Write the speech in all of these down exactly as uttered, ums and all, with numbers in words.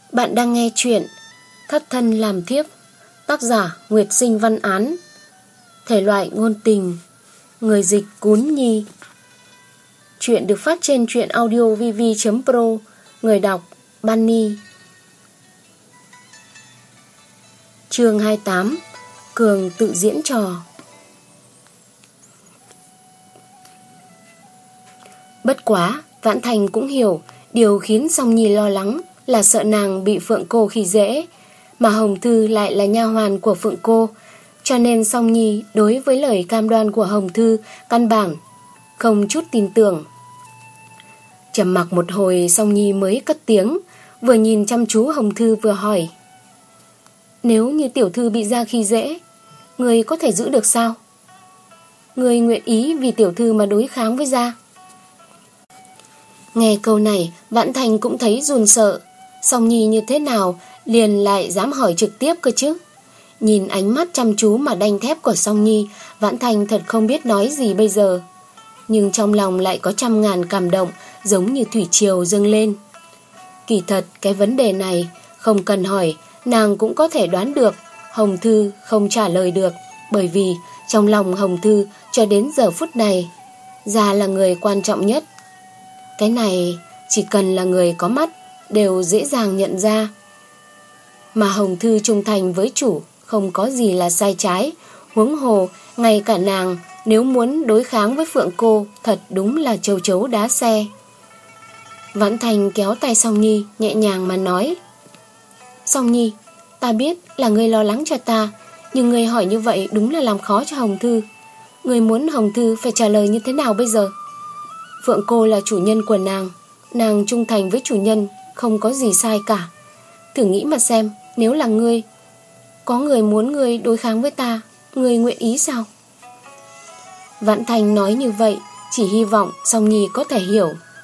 Bạn đang nghe chuyện Thất thân làm thiếp, tác giả Nguyệt Sinh Văn Án, thể loại ngôn tình, người dịch Cún Nhi. Chuyện được phát trên truyện audio vv chấm pro, người đọc Bunny. Chương hai mươi tám. Cường tự diễn trò. Bất quá, Vãn Thành cũng hiểu điều khiến Song Nhi lo lắng là sợ nàng bị Phượng Cô khi dễ, mà Hồng Thư lại là nha hoàn của Phượng Cô, cho nên Song Nhi đối với lời cam đoan của Hồng Thư căn bản không chút tin tưởng. Trầm mặc một hồi, Song Nhi mới cất tiếng, vừa nhìn chăm chú Hồng Thư vừa hỏi: "Nếu như tiểu thư bị gia khi dễ, người có thể giữ được sao? Người nguyện ý vì tiểu thư mà đối kháng với gia?" Nghe câu này, Vãn Thành cũng thấy run sợ. Song Nhi như thế nào liền lại dám hỏi trực tiếp cơ chứ? Nhìn ánh mắt chăm chú mà đanh thép của Song Nhi, Vãn Thành thật không biết nói gì bây giờ. Nhưng trong lòng lại có trăm ngàn cảm động, giống như thủy triều dâng lên. Kỳ thật cái vấn đề này không cần hỏi, nàng cũng có thể đoán được. Hồng Thư không trả lời được, bởi vì trong lòng Hồng Thư cho đến giờ phút này, gia là người quan trọng nhất. Cái này chỉ cần là người có mắt đều dễ dàng nhận ra. Mà Hồng Thư trung thành với chủ không có gì là sai trái. Huống hồ ngay cả nàng nếu muốn đối kháng với Phượng Cô, thật đúng là châu chấu đá xe. Vãn Thành kéo tay Song Nhi, nhẹ nhàng mà nói: "Song Nhi, ta biết là ngươi lo lắng cho ta, nhưng ngươi hỏi như vậy đúng là làm khó cho Hồng Thư. Ngươi muốn Hồng Thư phải trả lời như thế nào bây giờ? Phượng Cô là chủ nhân của nàng, nàng trung thành với chủ nhân không có gì sai cả. Thử nghĩ mà xem, nếu là ngươi, có người muốn ngươi đối kháng với ta, ngươi nguyện ý sao?" Vãn Thành nói như vậy chỉ hy vọng Song Nhi có thể hiểu.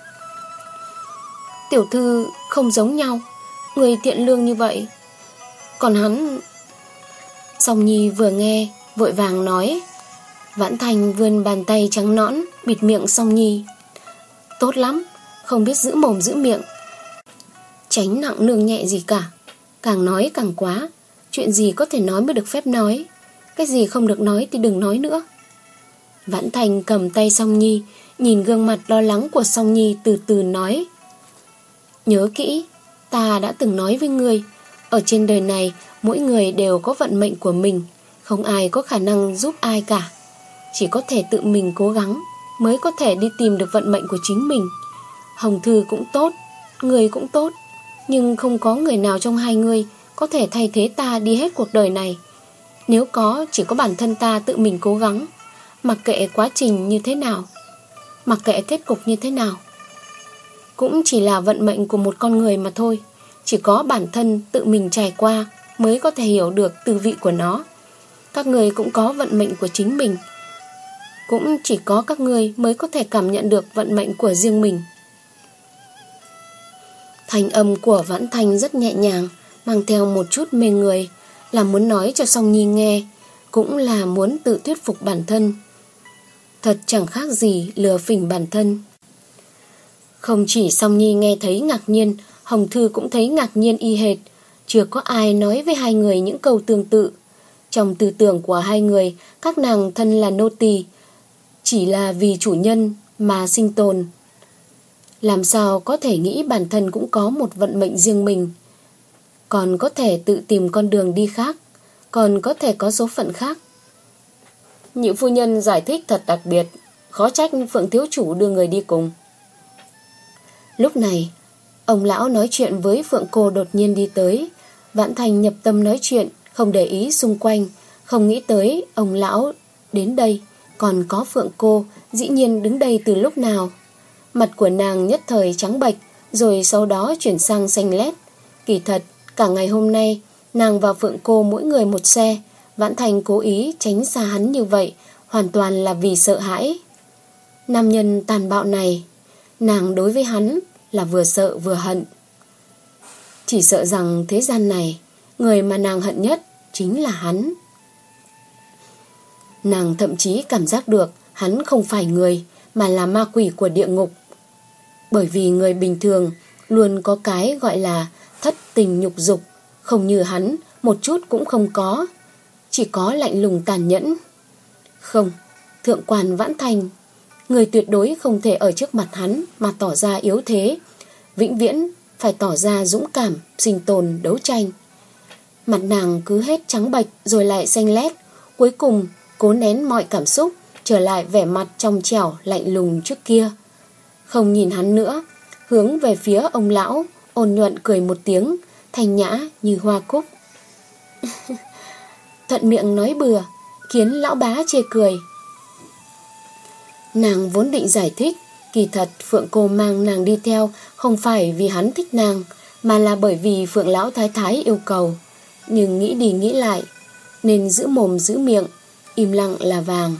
"Tiểu thư không giống nhau, người thiện lương như vậy. Còn hắn..." Song Nhi vừa nghe vội vàng nói. Vãn Thành vươn bàn tay trắng nõn bịt miệng Song Nhi. "Tốt lắm, không biết giữ mồm giữ miệng, tránh nặng nương nhẹ gì cả. Càng nói càng quá, chuyện gì có thể nói mới được phép nói, cái gì không được nói thì đừng nói nữa." Vãn Thành cầm tay Song Nhi, nhìn gương mặt lo lắng của Song Nhi, từ từ nói: "Nhớ kỹ, ta đã từng nói với ngươi, ở trên đời này mỗi người đều có vận mệnh của mình, không ai có khả năng giúp ai cả. Chỉ có thể tự mình cố gắng mới có thể đi tìm được vận mệnh của chính mình. Hồng Thư cũng tốt, người cũng tốt, nhưng không có người nào trong hai người có thể thay thế ta đi hết cuộc đời này. Nếu có, chỉ có bản thân ta tự mình cố gắng, mặc kệ quá trình như thế nào, mặc kệ kết cục như thế nào, cũng chỉ là vận mệnh của một con người mà thôi. Chỉ có bản thân tự mình trải qua mới có thể hiểu được tư vị của nó. Các người cũng có vận mệnh của chính mình, cũng chỉ có các người mới có thể cảm nhận được vận mệnh của riêng mình." Thanh âm của Vãn Thành rất nhẹ nhàng, mang theo một chút mê người, là muốn nói cho Song Nhi nghe, cũng là muốn tự thuyết phục bản thân. Thật chẳng khác gì lừa phỉnh bản thân. Không chỉ Song Nhi nghe thấy ngạc nhiên, Hồng Thư cũng thấy ngạc nhiên y hệt. Chưa có ai nói với hai người những câu tương tự. Trong tư tưởng của hai người, các nàng thân là nô tỳ, chỉ là vì chủ nhân mà sinh tồn. Làm sao có thể nghĩ bản thân cũng có một vận mệnh riêng mình, còn có thể tự tìm con đường đi khác, còn có thể có số phận khác. "Nhị phu nhân giải thích thật đặc biệt, khó trách Phượng thiếu chủ đưa người đi cùng." Lúc này, ông lão nói chuyện với Phượng Cô đột nhiên đi tới. Vãn Thành nhập tâm nói chuyện, không để ý xung quanh, không nghĩ tới ông lão đến đây còn có Phượng Cô dĩ nhiên đứng đây từ lúc nào. Mặt của nàng nhất thời trắng bệch, rồi sau đó chuyển sang xanh lét. Kỳ thật cả ngày hôm nay nàng và Phượng Cô mỗi người một xe. Vãn Thành cố ý tránh xa hắn như vậy hoàn toàn là vì sợ hãi nam nhân tàn bạo này. Nàng đối với hắn là vừa sợ vừa hận. Chỉ sợ rằng thế gian này, người mà nàng hận nhất chính là hắn. Nàng thậm chí cảm giác được hắn không phải người, mà là ma quỷ của địa ngục. Bởi vì người bình thường luôn có cái gọi là thất tình nhục dục, không như hắn, một chút cũng không có, chỉ có lạnh lùng tàn nhẫn. Không, thượng quan Vãn Thành, người tuyệt đối không thể ở trước mặt hắn mà tỏ ra yếu thế, vĩnh viễn phải tỏ ra dũng cảm, sinh tồn, đấu tranh. Mặt nàng cứ hết trắng bệch rồi lại xanh lét, cuối cùng cố nén mọi cảm xúc, trở lại vẻ mặt trong trẻo lạnh lùng trước kia. Không nhìn hắn nữa, hướng về phía ông lão, ôn nhuận cười một tiếng, thanh nhã như hoa cúc. Thuận miệng nói bừa, khiến lão bá chê cười. Nàng vốn định giải thích, kỳ thật Phượng cô mang nàng đi theo không phải vì hắn thích nàng, mà là bởi vì Phượng lão thái thái yêu cầu. Nhưng nghĩ đi nghĩ lại, nên giữ mồm giữ miệng, im lặng là vàng.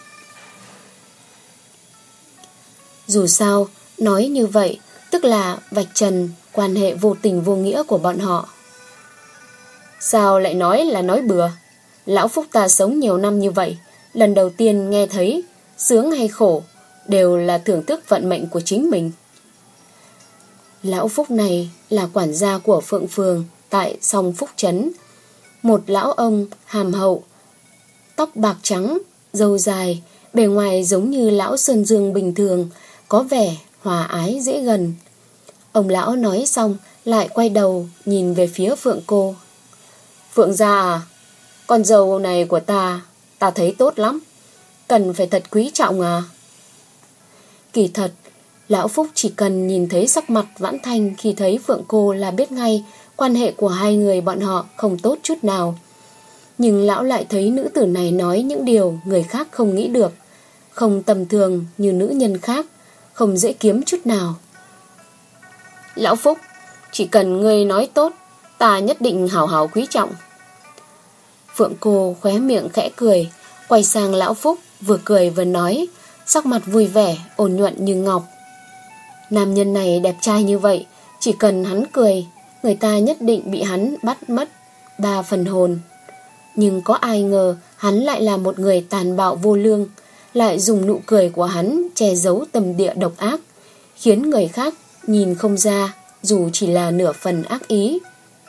Dù sao, nói như vậy tức là vạch trần quan hệ vô tình vô nghĩa của bọn họ. Sao lại nói là nói bừa? Lão Phúc ta sống nhiều năm như vậy, lần đầu tiên nghe thấy sướng hay khổ đều là thưởng thức vận mệnh của chính mình. Lão Phúc này là quản gia của Phượng Phường tại Song Phúc Trấn. Một lão ông hàm hậu, tóc bạc trắng, râu dài, bề ngoài giống như lão Sơn Dương bình thường, có vẻ hòa ái dễ gần. Ông lão nói xong lại quay đầu nhìn về phía Phượng cô. Phượng gia à, con dâu này của ta, ta thấy tốt lắm, cần phải thật quý trọng à. Kỳ thật, lão Phúc chỉ cần nhìn thấy sắc mặt Vãn Thanh khi thấy Phượng cô là biết ngay quan hệ của hai người bọn họ không tốt chút nào. Nhưng lão lại thấy nữ tử này nói những điều người khác không nghĩ được, không tầm thường như nữ nhân khác, không dễ kiếm chút nào. Lão Phúc, chỉ cần ngươi nói tốt, ta nhất định hảo hảo quý trọng. Phượng cô khóe miệng khẽ cười, quay sang lão Phúc, vừa cười vừa nói, sắc mặt vui vẻ, ôn nhuận như ngọc. Nam nhân này đẹp trai như vậy, chỉ cần hắn cười, người ta nhất định bị hắn bắt mất ba phần hồn. Nhưng có ai ngờ hắn lại là một người tàn bạo vô lương, lại dùng nụ cười của hắn che giấu tâm địa độc ác, khiến người khác nhìn không ra dù chỉ là nửa phần ác ý.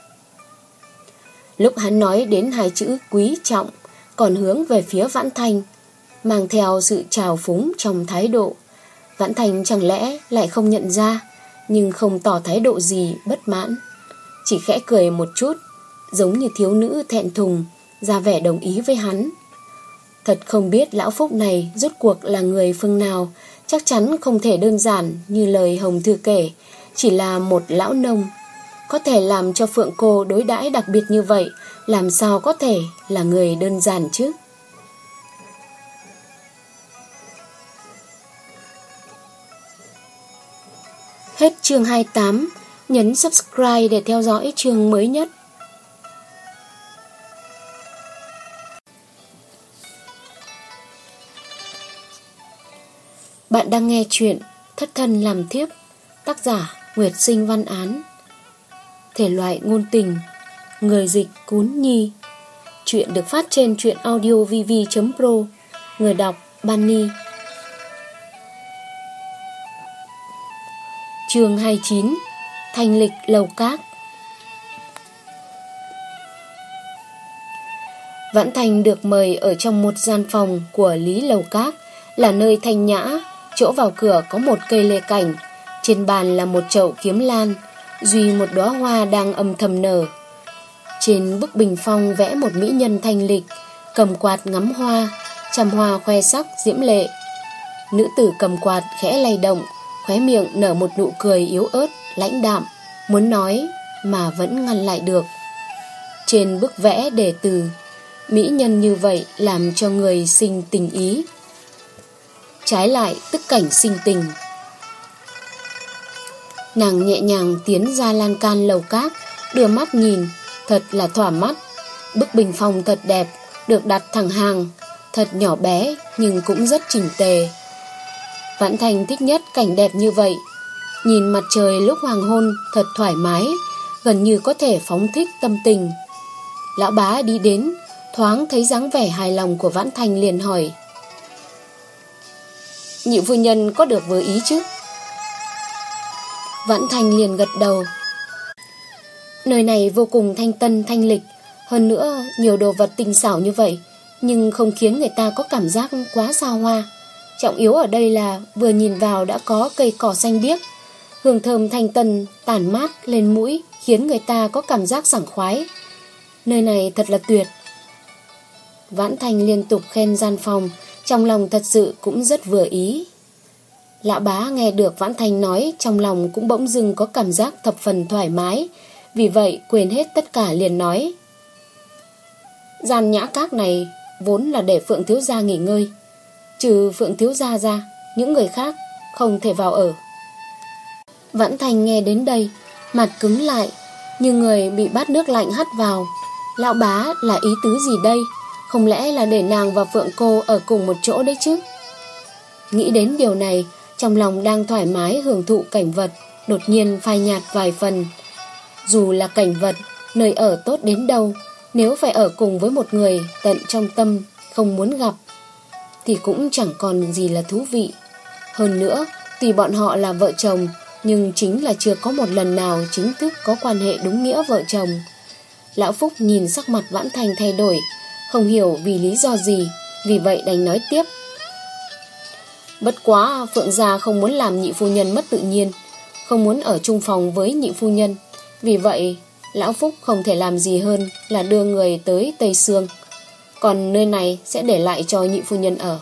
Lúc hắn nói đến hai chữ quý trọng, còn hướng về phía Vãn Thanh, mang theo sự trào phúng trong thái độ. Vãn Thanh chẳng lẽ lại không nhận ra, nhưng không tỏ thái độ gì bất mãn, chỉ khẽ cười một chút, giống như thiếu nữ thẹn thùng, ra vẻ đồng ý với hắn. Thật không biết lão Phúc này rốt cuộc là người phương nào, chắc chắn không thể đơn giản như lời Hồng Thư kể, chỉ là một lão nông. Có thể làm cho Phượng cô đối đãi đặc biệt như vậy, làm sao có thể là người đơn giản chứ? Hết chương hai mươi tám, nhấn subscribe để theo dõi chương mới nhất. Bạn đang nghe chuyện Thất thân làm thiếp, tác giả Nguyệt Sinh Văn Án. Thể loại ngôn tình, người dịch Cún Nhi. Chuyện được phát trên truyện audio vv chấm pro. Người đọc Bunny. Chương hai mươi chín, Thanh lịch lầu cát. Vãn Thành được mời ở trong một gian phòng của Lý Lầu Cát, là nơi thanh nhã. Chỗ vào cửa có một cây lê cảnh, trên bàn là một chậu kiếm lan, duy một đóa hoa đang âm thầm nở. Trên bức bình phong vẽ một mỹ nhân thanh lịch, cầm quạt ngắm hoa, trăm hoa khoe sắc diễm lệ. Nữ tử cầm quạt khẽ lay động, khóe miệng nở một nụ cười yếu ớt, lãnh đạm, muốn nói mà vẫn ngăn lại được. Trên bức vẽ đề từ, mỹ nhân như vậy làm cho người sinh tình ý, trái lại tức cảnh sinh tình. Nàng nhẹ nhàng tiến ra lan can lầu cát, đưa mắt nhìn, thật là thỏa mắt. Bức bình phong thật đẹp, được đặt thẳng hàng, thật nhỏ bé nhưng cũng rất chỉnh tề. Vãn Thành thích nhất cảnh đẹp như vậy. Nhìn mặt trời lúc hoàng hôn thật thoải mái, gần như có thể phóng thích tâm tình. Lão bá đi đến, thoáng thấy dáng vẻ hài lòng của Vãn Thành liền hỏi: Nhị phu nhân có được vừa ý chứ? Vãn Thành liền gật đầu. Nơi này vô cùng thanh tân thanh lịch, hơn nữa nhiều đồ vật tinh xảo như vậy, nhưng không khiến người ta có cảm giác quá xa hoa. Trọng yếu ở đây là vừa nhìn vào đã có cây cỏ xanh biếc, hương thơm thanh tân tản mát lên mũi, khiến người ta có cảm giác sảng khoái. Nơi này thật là tuyệt. Vãn Thành liên tục khen gian phòng, trong lòng thật sự cũng rất vừa ý. Lão bá nghe được Vãn Thành nói, trong lòng cũng bỗng dưng có cảm giác thập phần thoải mái, vì vậy quên hết tất cả liền nói: gian nhã các này vốn là để Phượng thiếu gia nghỉ ngơi, trừ Phượng thiếu gia ra, những người khác không thể vào ở. Vãn Thành nghe đến đây, mặt cứng lại, như người bị bát nước lạnh hắt vào. Lão bá là ý tứ gì đây? Không lẽ là để nàng và Phượng cô ở cùng một chỗ đấy chứ? Nghĩ đến điều này, trong lòng đang thoải mái hưởng thụ cảnh vật, đột nhiên phai nhạt vài phần. Dù là cảnh vật, nơi ở tốt đến đâu, nếu phải ở cùng với một người tận trong tâm không muốn gặp, thì cũng chẳng còn gì là thú vị. Hơn nữa, tuy bọn họ là vợ chồng, nhưng chính là chưa có một lần nào chính thức có quan hệ đúng nghĩa vợ chồng. Lão Phúc nhìn sắc mặt Vãn Thành thay đổi, không hiểu vì lý do gì, vì vậy đành nói tiếp: bất quá Phượng gia không muốn làm nhị phu nhân mất tự nhiên, không muốn ở chung phòng với nhị phu nhân, vì vậy Lão Phúc không thể làm gì hơn là đưa người tới Tây Sương, còn nơi này sẽ để lại cho nhị phu nhân ở.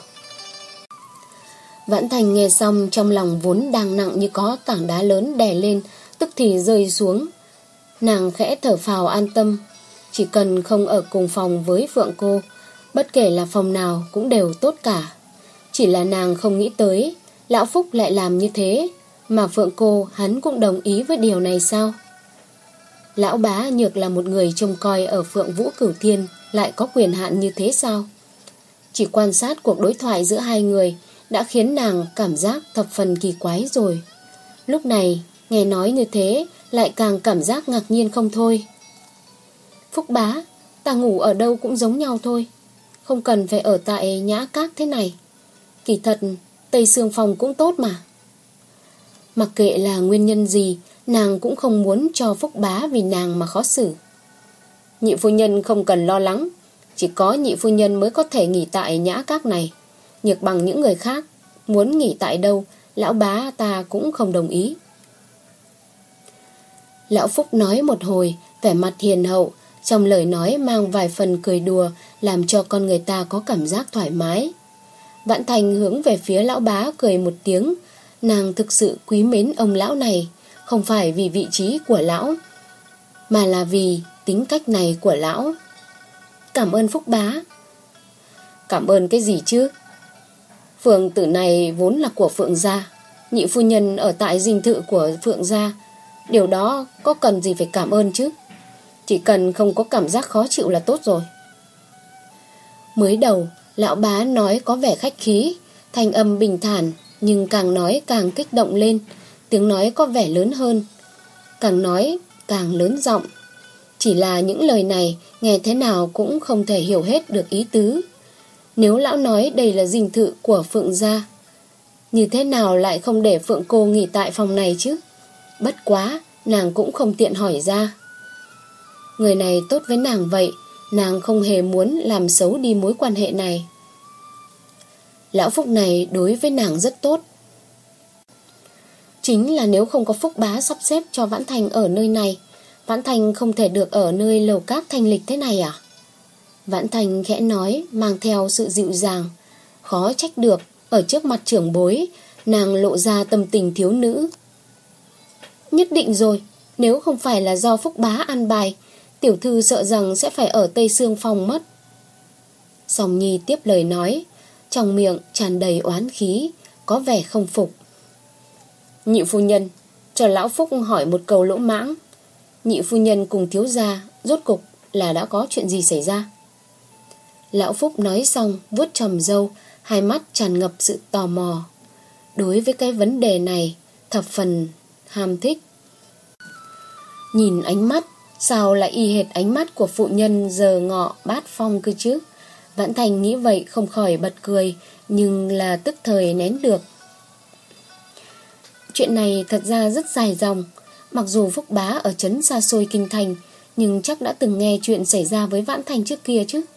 Vãn Thành nghe xong, trong lòng vốn đang nặng như có tảng đá lớn đè lên, tức thì rơi xuống. Nàng khẽ thở phào an tâm, chỉ cần không ở cùng phòng với Phượng cô, bất kể là phòng nào cũng đều tốt cả. Chỉ là nàng không nghĩ tới Lão Phúc lại làm như thế, mà Phượng cô hắn cũng đồng ý với điều này sao? Lão bá nhược là một người trông coi ở Phượng Vũ Cửu Thiên lại có quyền hạn như thế sao? Chỉ quan sát cuộc đối thoại giữa hai người đã khiến nàng cảm giác thập phần kỳ quái rồi. Lúc này nghe nói như thế lại càng cảm giác ngạc nhiên không thôi. Phúc bá, ta ngủ ở đâu cũng giống nhau thôi, không cần phải ở tại nhã các thế này. Kỳ thật Tây Sương phòng cũng tốt mà. Mặc kệ là nguyên nhân gì, nàng cũng không muốn cho Phúc bá vì nàng mà khó xử. Nhị phu nhân không cần lo lắng, chỉ có nhị phu nhân mới có thể nghỉ tại nhã các này. Nhược bằng những người khác, muốn nghỉ tại đâu, lão bá ta cũng không đồng ý. Lão Phúc nói một hồi, vẻ mặt hiền hậu, trong lời nói mang vài phần cười đùa, làm cho con người ta có cảm giác thoải mái. Vãn Thành hướng về phía lão bá cười một tiếng. Nàng thực sự quý mến ông lão này, không phải vì vị trí của lão, mà là vì tính cách này của lão. Cảm ơn Phúc bá. Cảm ơn cái gì chứ? Phượng tử này vốn là của Phượng gia, nhị phu nhân ở tại dinh thự của Phượng gia, điều đó có cần gì phải cảm ơn chứ? Chỉ cần không có cảm giác khó chịu là tốt rồi. Mới đầu lão bá nói có vẻ khách khí, thanh âm bình thản, nhưng càng nói càng kích động lên, tiếng nói có vẻ lớn hơn, càng nói càng lớn giọng. Chỉ là những lời này nghe thế nào cũng không thể hiểu hết được ý tứ. Nếu lão nói đây là dinh thự của Phượng gia, như thế nào lại không để Phượng cô nghỉ tại phòng này chứ? Bất quá nàng cũng không tiện hỏi ra. Người này tốt với nàng vậy, nàng không hề muốn làm xấu đi mối quan hệ này. Lão Phúc này đối với nàng rất tốt. Chính là nếu không có Phúc bá sắp xếp cho Vãn Thành ở nơi này, Vãn Thành không thể được ở nơi lầu các thanh lịch thế này à? Vãn Thành khẽ nói, mang theo sự dịu dàng. Khó trách được, ở trước mặt trưởng bối, nàng lộ ra tâm tình thiếu nữ. Nhất định rồi, nếu không phải là do Phúc bá an bài, tiểu thư sợ rằng sẽ phải ở Tây Sương phòng mất. Song Nhi tiếp lời nói, trong miệng tràn đầy oán khí, có vẻ không phục. Nhị phu nhân, cho lão Phúc hỏi một câu lỗ mãng. Nhị phu nhân cùng thiếu gia rốt cục là đã có chuyện gì xảy ra? Lão Phúc nói xong vuốt tròm râu, hai mắt tràn ngập sự tò mò. Đối với cái vấn đề này thập phần ham thích. Nhìn ánh mắt, sao lại y hệt ánh mắt của phụ nhân giờ ngọ bát phong cơ chứ? Vãn Thành nghĩ vậy không khỏi bật cười, nhưng là tức thời nén được. Chuyện này thật ra rất dài dòng. Mặc dù Phúc Bá ở trấn xa xôi kinh thành, nhưng chắc đã từng nghe chuyện xảy ra với Vãn Thanh trước kia chứ.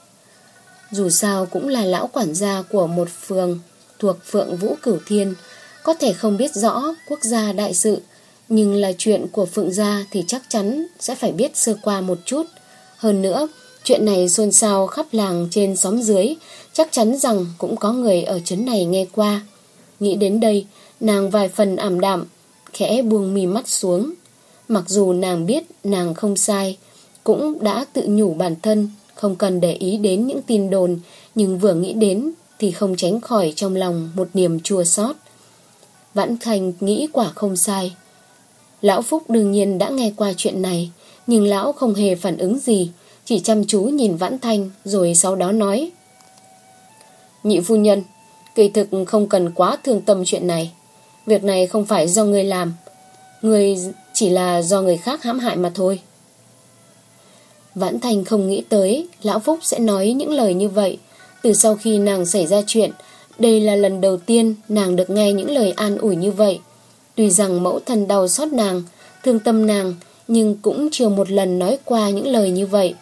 Dù sao cũng là lão quản gia của một phường thuộc Phượng Vũ Cửu Thiên, có thể không biết rõ quốc gia đại sự, nhưng là chuyện của Phượng gia thì chắc chắn sẽ phải biết sơ qua một chút. Hơn nữa, chuyện này xôn xao khắp làng trên xóm dưới, chắc chắn rằng cũng có người ở trấn này nghe qua. Nghĩ đến đây, nàng vài phần ảm đạm, khẽ buông mí mắt xuống. Mặc dù nàng biết nàng không sai, cũng đã tự nhủ bản thân không cần để ý đến những tin đồn, nhưng vừa nghĩ đến thì không tránh khỏi trong lòng một niềm chua xót. Vãn Thanh nghĩ quả không sai. Lão Phúc đương nhiên đã nghe qua chuyện này, nhưng lão không hề phản ứng gì, chỉ chăm chú nhìn Vãn Thanh rồi sau đó nói: Nhị phu nhân, kỳ thực không cần quá thương tâm chuyện này. Việc này không phải do ngươi làm, ngươi chỉ là do người khác hãm hại mà thôi. Vãn Thanh không nghĩ tới lão Phúc sẽ nói những lời như vậy. Từ sau khi nàng xảy ra chuyện, đây là lần đầu tiên nàng được nghe những lời an ủi như vậy. Tuy rằng mẫu thân đau xót nàng, thương tâm nàng, nhưng cũng chưa một lần nói qua những lời như vậy.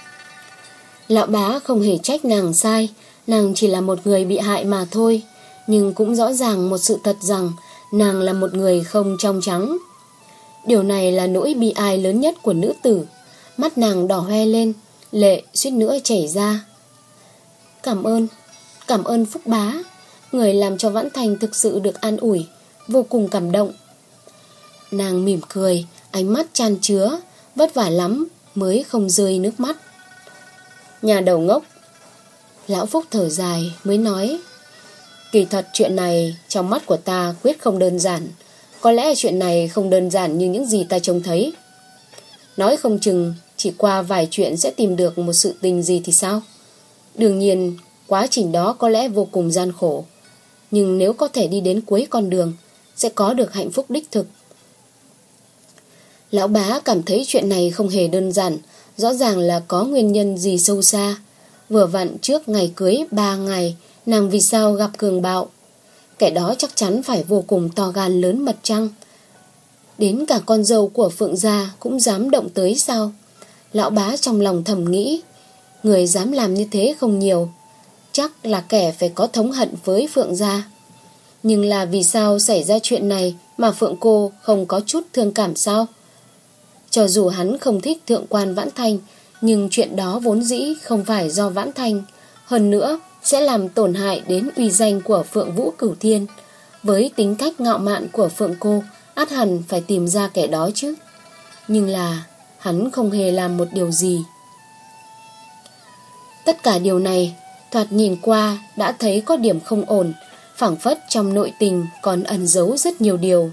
Lão Bá không hề trách nàng sai, nàng chỉ là một người bị hại mà thôi. Nhưng cũng rõ ràng một sự thật rằng nàng là một người không trong trắng. Điều này là nỗi bi ai lớn nhất của nữ tử. Mắt nàng đỏ hoe lên, lệ suýt nữa chảy ra. Cảm ơn, cảm ơn Phúc Bá. Người làm cho Vãn Thanh thực sự được an ủi, vô cùng cảm động. Nàng mỉm cười, ánh mắt chan chứa, vất vả lắm mới không rơi nước mắt. Nhà đầu ngốc. Lão Phúc thở dài mới nói: Kỳ thật chuyện này trong mắt của ta quyết không đơn giản. Có lẽ chuyện này không đơn giản như những gì ta trông thấy. Nói không chừng chỉ qua vài chuyện sẽ tìm được một sự tình gì thì sao? Đương nhiên quá trình đó có lẽ vô cùng gian khổ, nhưng nếu có thể đi đến cuối con đường, sẽ có được hạnh phúc đích thực. Lão Bá cảm thấy chuyện này không hề đơn giản, rõ ràng là có nguyên nhân gì sâu xa. Vừa vặn trước ngày cưới ba ngày, nàng vì sao gặp cường bạo? Kẻ đó chắc chắn phải vô cùng to gan lớn mật chăng? Đến cả con dâu của Phượng gia cũng dám động tới sao? Lão Bá trong lòng thầm nghĩ, người dám làm như thế không nhiều, chắc là kẻ phải có thống hận với Phượng gia. Nhưng là vì sao xảy ra chuyện này mà Phượng cô không có chút thương cảm sao? Cho dù hắn không thích thượng quan Vãn Thanh, nhưng chuyện đó vốn dĩ không phải do Vãn Thanh. Hơn nữa sẽ làm tổn hại đến uy danh của Phượng Vũ Cửu Thiên. Với tính cách ngạo mạn của Phượng cô, ắt hẳn phải tìm ra kẻ đó chứ. Nhưng là hắn không hề làm một điều gì. Tất cả điều này thoạt nhìn qua đã thấy có điểm không ổn, phảng phất trong nội tình còn ẩn giấu rất nhiều điều.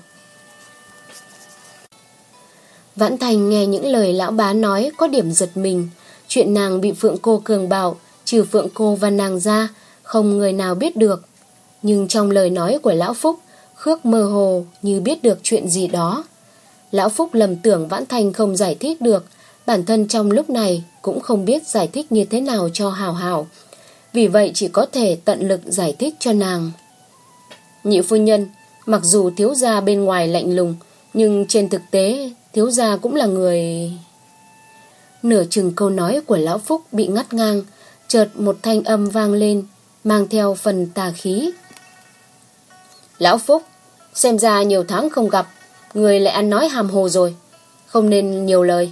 Vãn Thanh nghe những lời lão Bá nói có điểm giật mình. Chuyện nàng bị Phượng cô cường bạo, trừ Phượng cô và nàng ra, không người nào biết được. Nhưng trong lời nói của lão Phúc, Khước mơ hồ như biết được chuyện gì đó. Lão Phúc lầm tưởng Vãn Thanh không giải thích được, bản thân trong lúc này cũng không biết giải thích như thế nào cho hào hào. Vì vậy chỉ có thể tận lực giải thích cho nàng. Nhị phu nhân, mặc dù thiếu gia bên ngoài lạnh lùng, nhưng trên thực tế thiếu gia cũng là người... Nửa chừng câu nói của lão Phúc bị ngắt ngang, chợt một thanh âm vang lên, mang theo phần tà khí. Lão Phúc, xem ra nhiều tháng không gặp, người lại ăn nói hàm hồ rồi, không nên nhiều lời.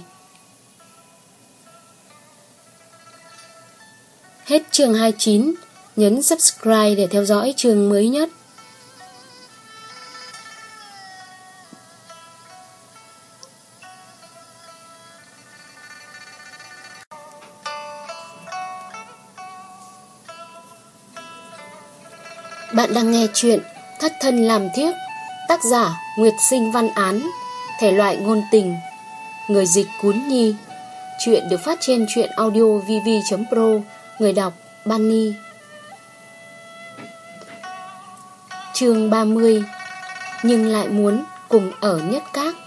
Hết chương hai mươi chín, nhấn subscribe để theo dõi chương mới nhất. Bạn đang nghe chuyện Thất thân làm thiếp, tác giả Nguyệt Sinh Văn Án, thể loại ngôn tình, người dịch Cún Nhi. Chuyện được phát trên truyện audio vv chấm pro, người đọc Bunny. Chương ba mươi, nhưng lại muốn cùng ở nhất các.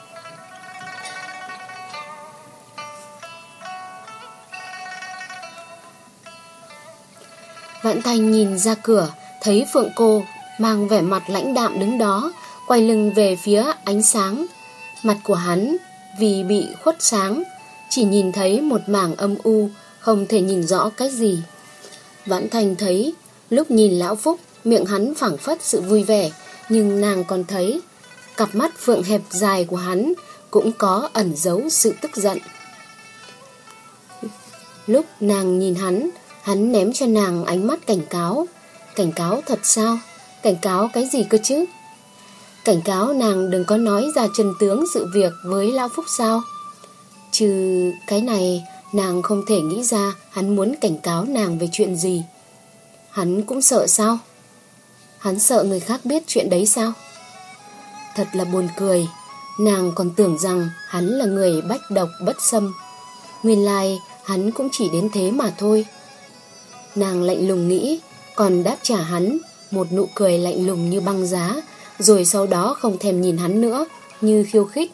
Vãn Thanh nhìn ra cửa, thấy Phượng cô mang vẻ mặt lãnh đạm đứng đó, quay lưng về phía ánh sáng. Mặt của hắn vì bị khuất sáng, chỉ nhìn thấy một mảng âm u, không thể nhìn rõ cái gì. Vãn Thành thấy lúc nhìn Lão Phúc, miệng hắn phảng phất sự vui vẻ, nhưng nàng còn thấy cặp mắt phượng hẹp dài của hắn cũng có ẩn giấu sự tức giận. Lúc nàng nhìn hắn, hắn ném cho nàng ánh mắt cảnh cáo. Cảnh cáo thật sao? Cảnh cáo cái gì cơ chứ? Cảnh cáo nàng đừng có nói ra chân tướng sự việc với Lão Phúc sao? Chứ cái này nàng không thể nghĩ ra hắn muốn cảnh cáo nàng về chuyện gì. Hắn cũng sợ sao? Hắn sợ người khác biết chuyện đấy sao? Thật là buồn cười. Nàng còn tưởng rằng hắn là người bách độc bất xâm. Nguyên lai hắn cũng chỉ đến thế mà thôi. Nàng lạnh lùng nghĩ, còn đáp trả hắn một nụ cười lạnh lùng như băng giá, rồi sau đó không thèm nhìn hắn nữa, như khiêu khích.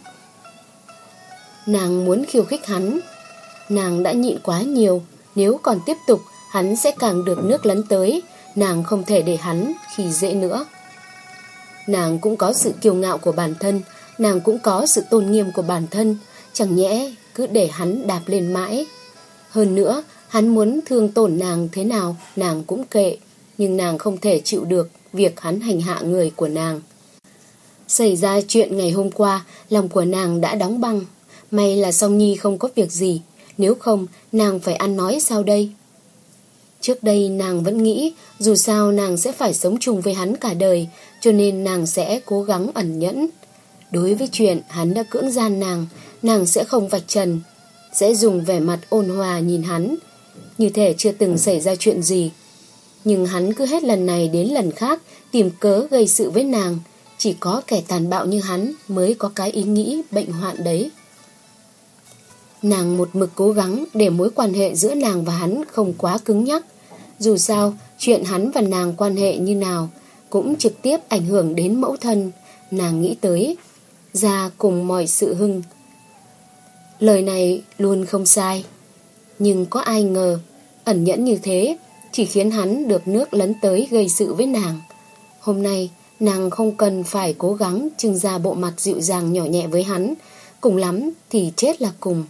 Nàng muốn khiêu khích hắn. Nàng đã nhịn quá nhiều, nếu còn tiếp tục hắn sẽ càng được nước lấn tới. Nàng không thể để hắn khi dễ nữa. Nàng cũng có sự kiêu ngạo của bản thân, nàng cũng có sự tôn nghiêm của bản thân. Chẳng nhẽ cứ để hắn đạp lên mãi. Hơn nữa, hắn muốn thương tổn nàng thế nào nàng cũng kệ, nhưng nàng không thể chịu được việc hắn hành hạ người của nàng. Xảy ra chuyện ngày hôm qua, lòng của nàng đã đóng băng. May là Song Nhi không có việc gì, nếu không nàng phải ăn nói sao đây? Trước đây nàng vẫn nghĩ dù sao nàng sẽ phải sống chung với hắn cả đời, cho nên nàng sẽ cố gắng ẩn nhẫn. Đối với chuyện hắn đã cưỡng gian nàng, nàng sẽ không vạch trần, sẽ dùng vẻ mặt ôn hòa nhìn hắn, như thể chưa từng xảy ra chuyện gì. Nhưng hắn cứ hết lần này đến lần khác tìm cớ gây sự với nàng. Chỉ có kẻ tàn bạo như hắn mới có cái ý nghĩ bệnh hoạn đấy. Nàng một mực cố gắng để mối quan hệ giữa nàng và hắn không quá cứng nhắc. Dù sao, chuyện hắn và nàng quan hệ như nào cũng trực tiếp ảnh hưởng đến mẫu thân. Nàng nghĩ tới ra cùng mọi sự hưng. Lời này luôn không sai. Nhưng có ai ngờ ẩn nhẫn như thế chỉ khiến hắn được nước lấn tới gây sự với nàng. Hôm nay nàng không cần phải cố gắng trưng ra bộ mặt dịu dàng nhỏ nhẹ với hắn. Cùng lắm thì chết là cùng.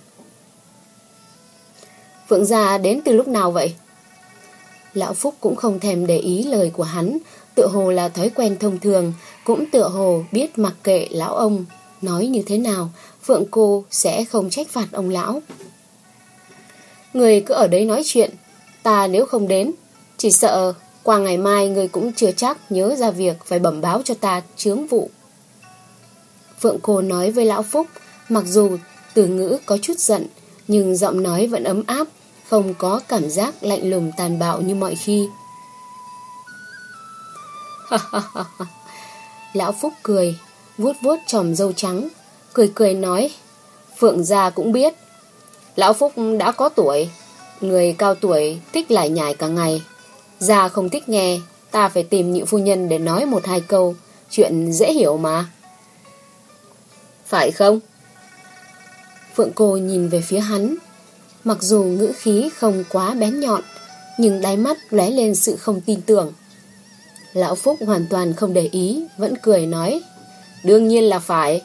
Phượng gia đến từ lúc nào vậy? Lão Phúc cũng không thèm để ý lời của hắn, tựa hồ là thói quen thông thường, cũng tựa hồ biết mặc kệ lão ông nói như thế nào, Phượng cô sẽ không trách phạt ông lão. Người cứ ở đấy nói chuyện, ta nếu không đến, chỉ sợ qua ngày mai người cũng chưa chắc nhớ ra việc phải bẩm báo cho ta chướng vụ. Phượng cô nói với lão Phúc, mặc dù từ ngữ có chút giận, nhưng giọng nói vẫn ấm áp, không có cảm giác lạnh lùng tàn bạo như mọi khi. Lão Phúc cười, vuốt vuốt chòm râu trắng, cười cười nói, Phượng gia cũng biết, lão Phúc đã có tuổi, người cao tuổi thích lải nhải cả ngày. Gia không thích nghe, ta phải tìm nhị phu nhân để nói một hai câu, chuyện dễ hiểu mà. Phải không? Phượng cô nhìn về phía hắn, mặc dù ngữ khí không quá bén nhọn, nhưng đáy mắt lóe lên sự không tin tưởng. Lão Phúc hoàn toàn không để ý, vẫn cười nói, đương nhiên là phải.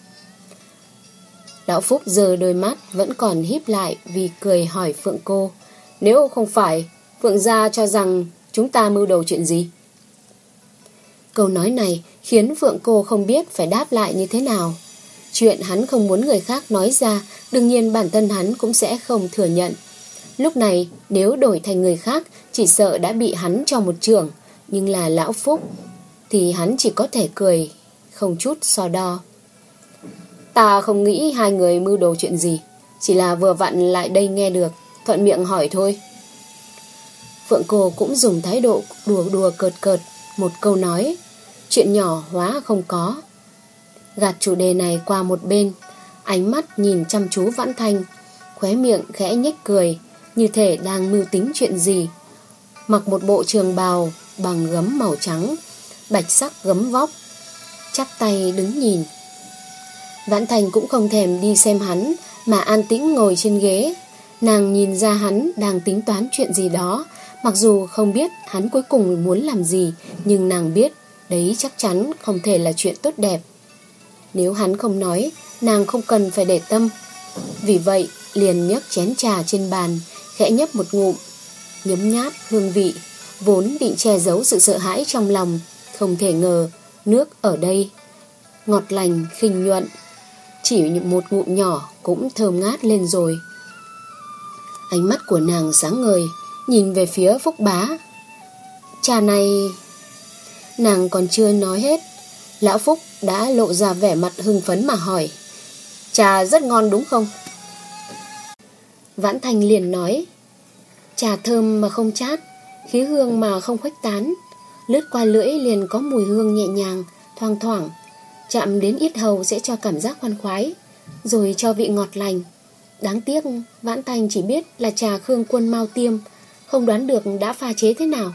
Lão Phúc giơ đôi mắt vẫn còn híp lại vì cười hỏi Phượng cô, nếu không phải, Phượng gia cho rằng chúng ta mưu đồ chuyện gì? Câu nói này khiến Phượng cô không biết phải đáp lại như thế nào. Chuyện hắn không muốn người khác nói ra, đương nhiên bản thân hắn cũng sẽ không thừa nhận. Lúc này nếu đổi thành người khác, chỉ sợ đã bị hắn cho một chưởng. Nhưng là lão Phúc thì hắn chỉ có thể cười, không chút so đo. Ta không nghĩ hai người mưu đồ chuyện gì, chỉ là vừa vặn lại đây nghe được, thuận miệng hỏi thôi. Phượng cô cũng dùng thái độ đùa đùa cợt cợt một câu nói, chuyện nhỏ hóa không có. Gạt chủ đề này qua một bên, ánh mắt nhìn chăm chú Vãn Thanh, khóe miệng khẽ nhếch cười, như thể đang mưu tính chuyện gì. Mặc một bộ trường bào bằng gấm màu trắng, bạch sắc gấm vóc, chắp tay đứng nhìn. Vãn Thanh cũng không thèm đi xem hắn, mà an tĩnh ngồi trên ghế. Nàng nhìn ra hắn đang tính toán chuyện gì đó, mặc dù không biết hắn cuối cùng muốn làm gì, nhưng nàng biết đấy chắc chắn không thể là chuyện tốt đẹp. Nếu hắn không nói, nàng không cần phải để tâm. Vì vậy liền nhấc chén trà trên bàn, khẽ nhấp một ngụm, nhấm nháp hương vị. Vốn định che giấu sự sợ hãi trong lòng, không thể ngờ nước ở đây ngọt lành khinh nhuận, chỉ một ngụm nhỏ cũng thơm ngát lên rồi. Ánh mắt của nàng sáng ngời, nhìn về phía Phúc Bá. Trà này... Nàng còn chưa nói hết, lão Phúc đã lộ ra vẻ mặt hưng phấn mà hỏi: Trà rất ngon đúng không? Vãn Thành liền nói: Trà thơm mà không chát, khí hương mà không khuếch tán, lướt qua lưỡi liền có mùi hương nhẹ nhàng, thoang thoảng, chạm đến yết hầu sẽ cho cảm giác khoan khoái, rồi cho vị ngọt lành. Đáng tiếc Vãn Thành chỉ biết là trà Khương Quân Mao Tiêm, không đoán được đã pha chế thế nào.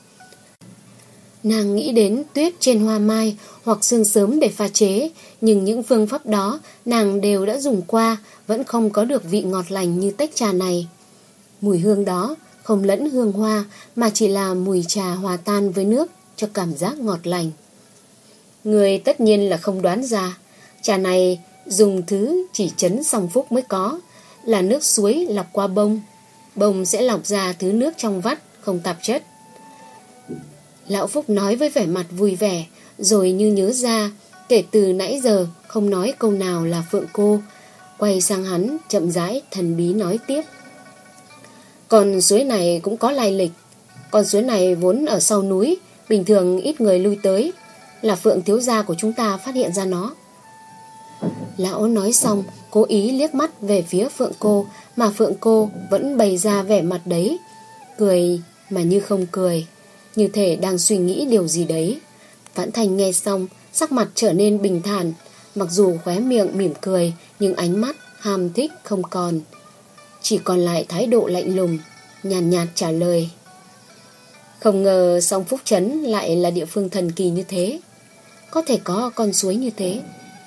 Nàng nghĩ đến tuyết trên hoa mai hoặc sương sớm để pha chế, nhưng những phương pháp đó nàng đều đã dùng qua, vẫn không có được vị ngọt lành như tách trà này. Mùi hương đó không lẫn hương hoa, mà chỉ là mùi trà hòa tan với nước cho cảm giác ngọt lành. Người tất nhiên là không đoán ra, trà này dùng thứ chỉ trấn Song Phúc mới có, là nước suối lọc qua bông. Bông sẽ lọc ra thứ nước trong vắt, không tạp chất. Lão Phúc nói với vẻ mặt vui vẻ, rồi như nhớ ra, kể từ nãy giờ không nói câu nào là Phượng cô. Quay sang hắn, chậm rãi thần bí nói tiếp: Con suối này cũng có lai lịch. Con suối này vốn ở sau núi, bình thường ít người lui tới, là Phượng thiếu gia của chúng ta phát hiện ra nó. Lão nói xong, cố ý liếc mắt về phía Phượng cô, mà Phượng cô vẫn bày ra vẻ mặt đấy, cười mà như không cười, như thể đang suy nghĩ điều gì đấy. Vãn Thành nghe xong, sắc mặt trở nên bình thản, mặc dù khóe miệng mỉm cười, nhưng ánh mắt ham thích không còn, chỉ còn lại thái độ lạnh lùng, nhàn nhạt, nhạt trả lời: Không ngờ Song Phúc Trấn lại là địa phương thần kỳ như thế, có thể có con suối như thế.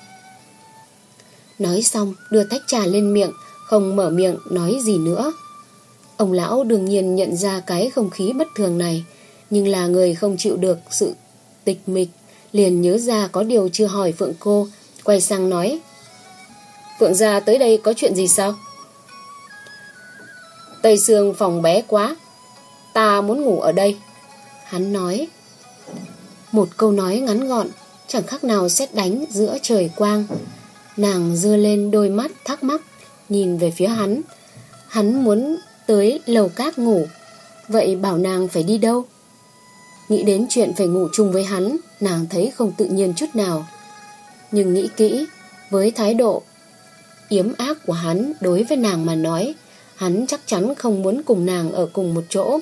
Nói xong đưa tách trà lên miệng, không mở miệng nói gì nữa. Ông lão đương nhiên nhận ra cái không khí bất thường này, nhưng là người không chịu được sự tịch mịch, liền nhớ ra có điều chưa hỏi Phượng cô, quay sang nói: Phượng gia tới đây có chuyện gì sao? Tây Sương phòng bé quá, ta muốn ngủ ở đây, hắn nói. Một câu nói ngắn gọn, chẳng khác nào sét đánh giữa trời quang. Nàng giơ lên đôi mắt thắc mắc, nhìn về phía hắn. Hắn muốn tới lầu cát ngủ, vậy bảo nàng phải đi đâu? Nghĩ đến chuyện phải ngủ chung với hắn, nàng thấy không tự nhiên chút nào. Nhưng nghĩ kỹ, với thái độ yếm ác của hắn đối với nàng mà nói, hắn chắc chắn không muốn cùng nàng ở cùng một chỗ.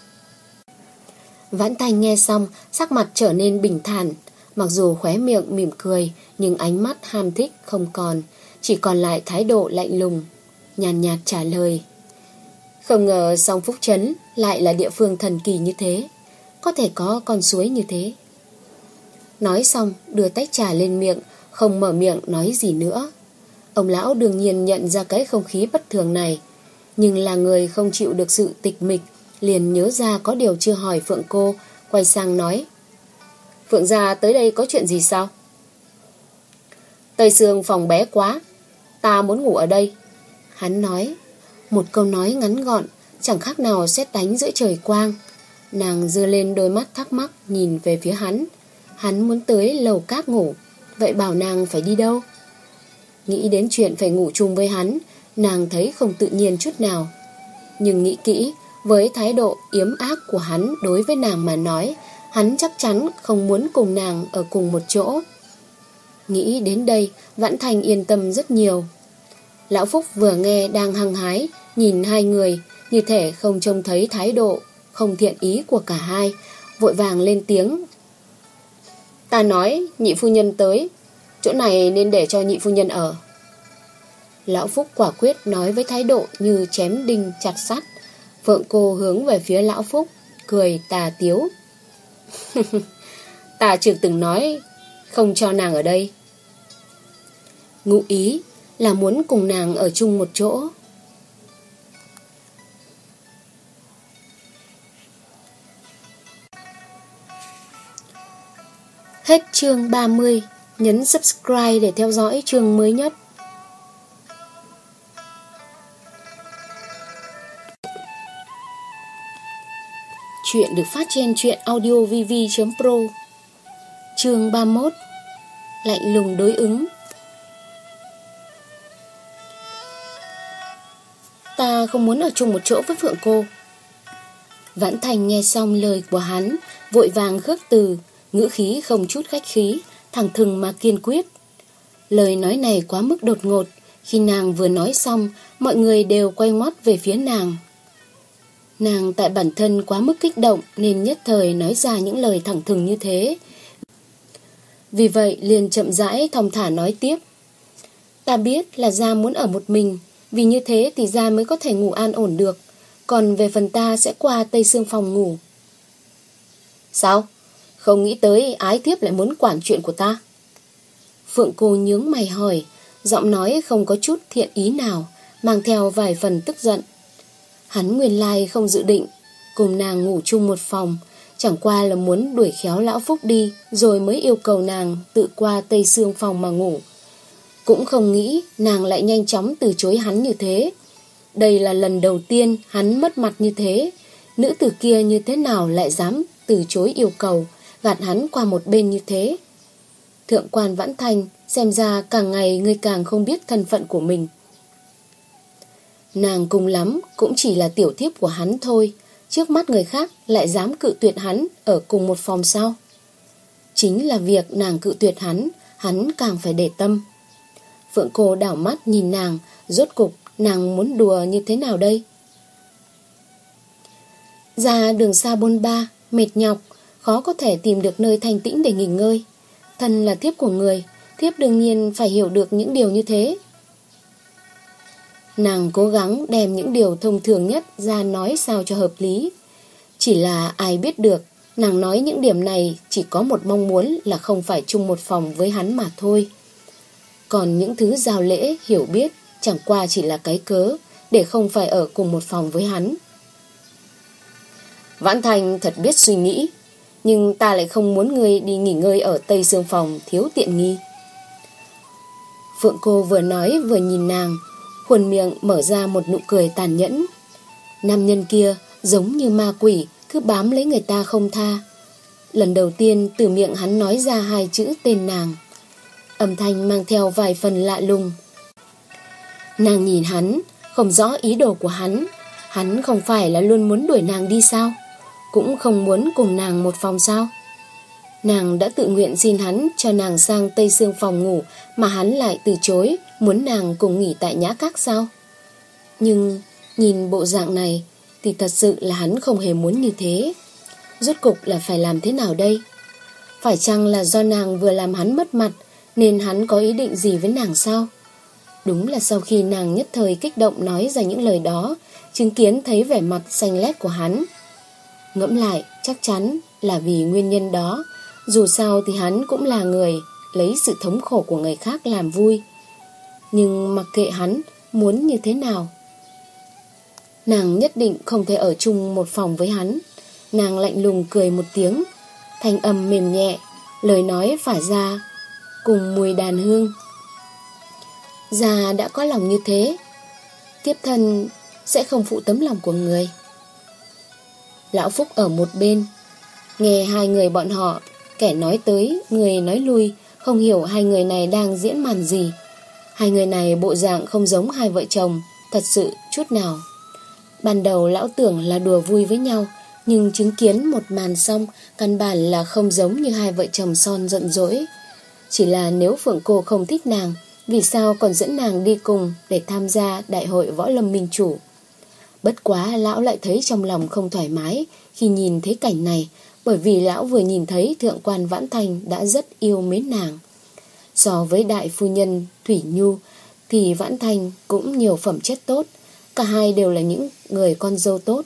Vãn Thành nghe xong, sắc mặt trở nên bình thản, mặc dù khóe miệng mỉm cười, nhưng ánh mắt ham thích không còn, chỉ còn lại thái độ lạnh lùng, nhàn nhạt, nhạt trả lời: Không ngờ Song Phúc Trấn lại là địa phương thần kỳ như thế, có thể có con suối như thế. Nói xong đưa tách trà lên miệng, không mở miệng nói gì nữa. Ông lão đương nhiên nhận ra cái không khí bất thường này, nhưng là người không chịu được sự tịch mịch, liền nhớ ra có điều chưa hỏi Phượng cô, quay sang nói: Phượng gia tới đây có chuyện gì sao? Tây Sương phòng bé quá, ta muốn ngủ ở đây, hắn nói. Một câu nói ngắn gọn, chẳng khác nào sét đánh giữa trời quang. Nàng giơ lên đôi mắt thắc mắc nhìn về phía hắn. Hắn muốn tới lầu cát ngủ, vậy bảo nàng phải đi đâu? Nghĩ đến chuyện phải ngủ chung với hắn, nàng thấy không tự nhiên chút nào. Nhưng nghĩ kỹ, với thái độ yếm ác của hắn đối với nàng mà nói, hắn chắc chắn không muốn cùng nàng ở cùng một chỗ. Nghĩ đến đây, Vãn Thành yên tâm rất nhiều. Lão Phúc vừa nghe đang hăng hái nhìn hai người, như thể không trông thấy thái độ không thiện ý của cả hai, vội vàng lên tiếng: Ta nói nhị phu nhân tới, chỗ này nên để cho nhị phu nhân ở. Lão Phúc quả quyết nói với thái độ như chém đinh chặt sắt. Phượng cô hướng về phía Lão Phúc, cười tà tiếu: Ta chưa từng nói không cho nàng ở đây. Ngụ ý là muốn cùng nàng ở chung một chỗ. Hết chương ba mươi. nhấn subscribe để theo dõi chương mới nhất. Chuyện được phát trên truyện audio vv chấm pro. Chương ba mươi mốt. Lạnh lùng đối ứng. Ta không muốn ở chung một chỗ với Phượng cô. Vãn Thành nghe xong lời của hắn, vội vàng khước từ, ngữ khí không chút khách khí, thẳng thừng mà kiên quyết. Lời nói này quá mức đột ngột, khi nàng vừa nói xong, mọi người đều quay ngoắt về phía nàng. Nàng tại bản thân quá mức kích động nên nhất thời nói ra những lời thẳng thừng như thế. Vì vậy liền chậm rãi thong thả nói tiếp. Ta biết là Gia muốn ở một mình, vì như thế thì Gia mới có thể ngủ an ổn được. Còn về phần ta sẽ qua Tây Sương phòng ngủ. Sao? Không nghĩ tới ái thiếp lại muốn quản chuyện của ta? Phượng cô nhướng mày hỏi, giọng nói không có chút thiện ý nào, mang theo vài phần tức giận. Hắn nguyên lai không dự định cùng nàng ngủ chung một phòng, chẳng qua là muốn đuổi khéo lão Phúc đi, rồi mới yêu cầu nàng tự qua Tây Sương phòng mà ngủ. Cũng không nghĩ nàng lại nhanh chóng từ chối hắn như thế. Đây là lần đầu tiên hắn mất mặt như thế. Nữ tử kia như thế nào lại dám từ chối yêu cầu, gạt hắn qua một bên như thế. Thượng quan Vãn Thành, xem ra càng ngày ngươi càng không biết thân phận của mình. Nàng cùng lắm cũng chỉ là tiểu thiếp của hắn thôi, trước mắt người khác lại dám cự tuyệt hắn ở cùng một phòng sao? Chính là việc nàng cự tuyệt hắn, hắn càng phải để tâm. Phượng cô đảo mắt nhìn nàng, rốt cục nàng muốn đùa như thế nào đây? Ra đường xa bôn ba, mệt nhọc, khó có thể tìm được nơi thanh tĩnh để nghỉ ngơi. Thân là thiếp của người, thiếp đương nhiên phải hiểu được những điều như thế. Nàng cố gắng đem những điều thông thường nhất ra nói sao cho hợp lý. Chỉ là ai biết được, nàng nói những điểm này chỉ có một mong muốn là không phải chung một phòng với hắn mà thôi. Còn những thứ giao lễ, hiểu biết chẳng qua chỉ là cái cớ để không phải ở cùng một phòng với hắn. Vãn Thành thật biết suy nghĩ, nhưng ta lại không muốn ngươi đi nghỉ ngơi ở Tây Sương phòng thiếu tiện nghi. Phượng cô vừa nói vừa nhìn nàng, khuôn miệng mở ra một nụ cười tàn nhẫn. Nam nhân kia giống như ma quỷ, cứ bám lấy người ta không tha. Lần đầu tiên từ miệng hắn nói ra hai chữ tên nàng, âm thanh mang theo vài phần lạ lùng. Nàng nhìn hắn, không rõ ý đồ của hắn. Hắn không phải là luôn muốn đuổi nàng đi sao? Cũng không muốn cùng nàng một phòng sao? Nàng đã tự nguyện xin hắn cho nàng sang Tây Sương phòng ngủ, mà hắn lại từ chối, muốn nàng cùng nghỉ tại Nhã Các sao? Nhưng nhìn bộ dạng này thì thật sự là hắn không hề muốn như thế. Rốt cục là phải làm thế nào đây? Phải chăng là do nàng vừa làm hắn mất mặt nên hắn có ý định gì với nàng sao? Đúng là sau khi nàng nhất thời kích động nói ra những lời đó, chứng kiến thấy vẻ mặt xanh lét của hắn. Ngẫm lại chắc chắn là vì nguyên nhân đó. Dù sao thì hắn cũng là người lấy sự thống khổ của người khác làm vui. Nhưng mặc kệ hắn muốn như thế nào, nàng nhất định không thể ở chung một phòng với hắn. Nàng lạnh lùng cười một tiếng, thanh âm mềm nhẹ, lời nói phả ra cùng mùi đàn hương. Già đã có lòng như thế, thiếp thân sẽ không phụ tấm lòng của người. Lão Phúc ở một bên, nghe hai người bọn họ, kẻ nói tới, người nói lui, không hiểu hai người này đang diễn màn gì. Hai người này bộ dạng không giống hai vợ chồng thật sự chút nào. Ban đầu lão tưởng là đùa vui với nhau, nhưng chứng kiến một màn xong, căn bản là không giống như hai vợ chồng son giận dỗi. Chỉ là nếu Phượng cô không thích nàng, vì sao còn dẫn nàng đi cùng để tham gia đại hội võ lâm minh chủ? Bất quá lão lại thấy trong lòng không thoải mái khi nhìn thấy cảnh này, bởi vì lão vừa nhìn thấy thượng quan Vãn Thành đã rất yêu mến nàng. So với đại phu nhân Thủy Nhu thì Vãn Thành cũng nhiều phẩm chất tốt, cả hai đều là những người con dâu tốt.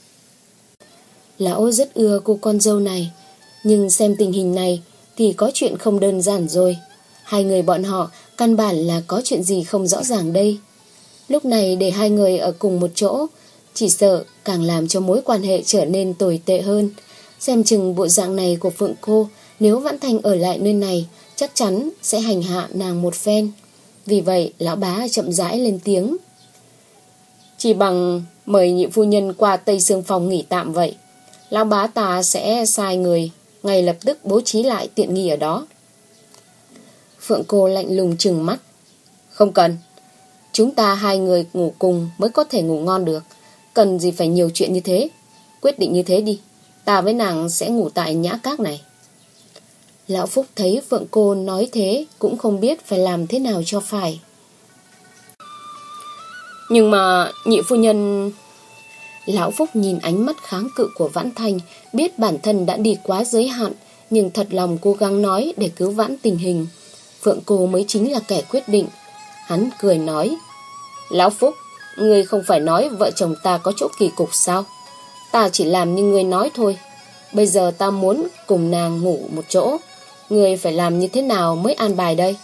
Lão rất ưa cô con dâu này, nhưng xem tình hình này thì có chuyện không đơn giản rồi. Hai người bọn họ căn bản là có chuyện gì không rõ ràng đây. Lúc này để hai người ở cùng một chỗ, chỉ sợ càng làm cho mối quan hệ trở nên tồi tệ hơn. Xem chừng bộ dạng này của Phượng cô, nếu Vãn Thành ở lại nơi này, chắc chắn sẽ hành hạ nàng một phen. Vì vậy lão bá chậm rãi lên tiếng. Chỉ bằng mời nhị phu nhân qua Tây Sương Phòng nghỉ tạm vậy. Lão bá ta sẽ sai người ngay lập tức bố trí lại tiện nghi ở đó. Phượng cô lạnh lùng trừng mắt. Không cần. Chúng ta hai người ngủ cùng mới có thể ngủ ngon được. Cần gì phải nhiều chuyện như thế. Quyết định như thế đi. Ta với nàng sẽ ngủ tại nhã các này. Lão Phúc thấy Phượng cô nói thế cũng không biết phải làm thế nào cho phải. Nhưng mà nhị phu nhân... Lão Phúc nhìn ánh mắt kháng cự của Vãn Thanh, biết bản thân đã đi quá giới hạn, nhưng thật lòng cố gắng nói để cứu vãn tình hình. Phượng cô mới chính là kẻ quyết định. Hắn cười nói. Lão Phúc, ngươi không phải nói vợ chồng ta có chỗ kỳ cục sao? Ta chỉ làm như ngươi nói thôi. Bây giờ ta muốn cùng nàng ngủ một chỗ. Ngươi phải làm như thế nào mới an bài đây?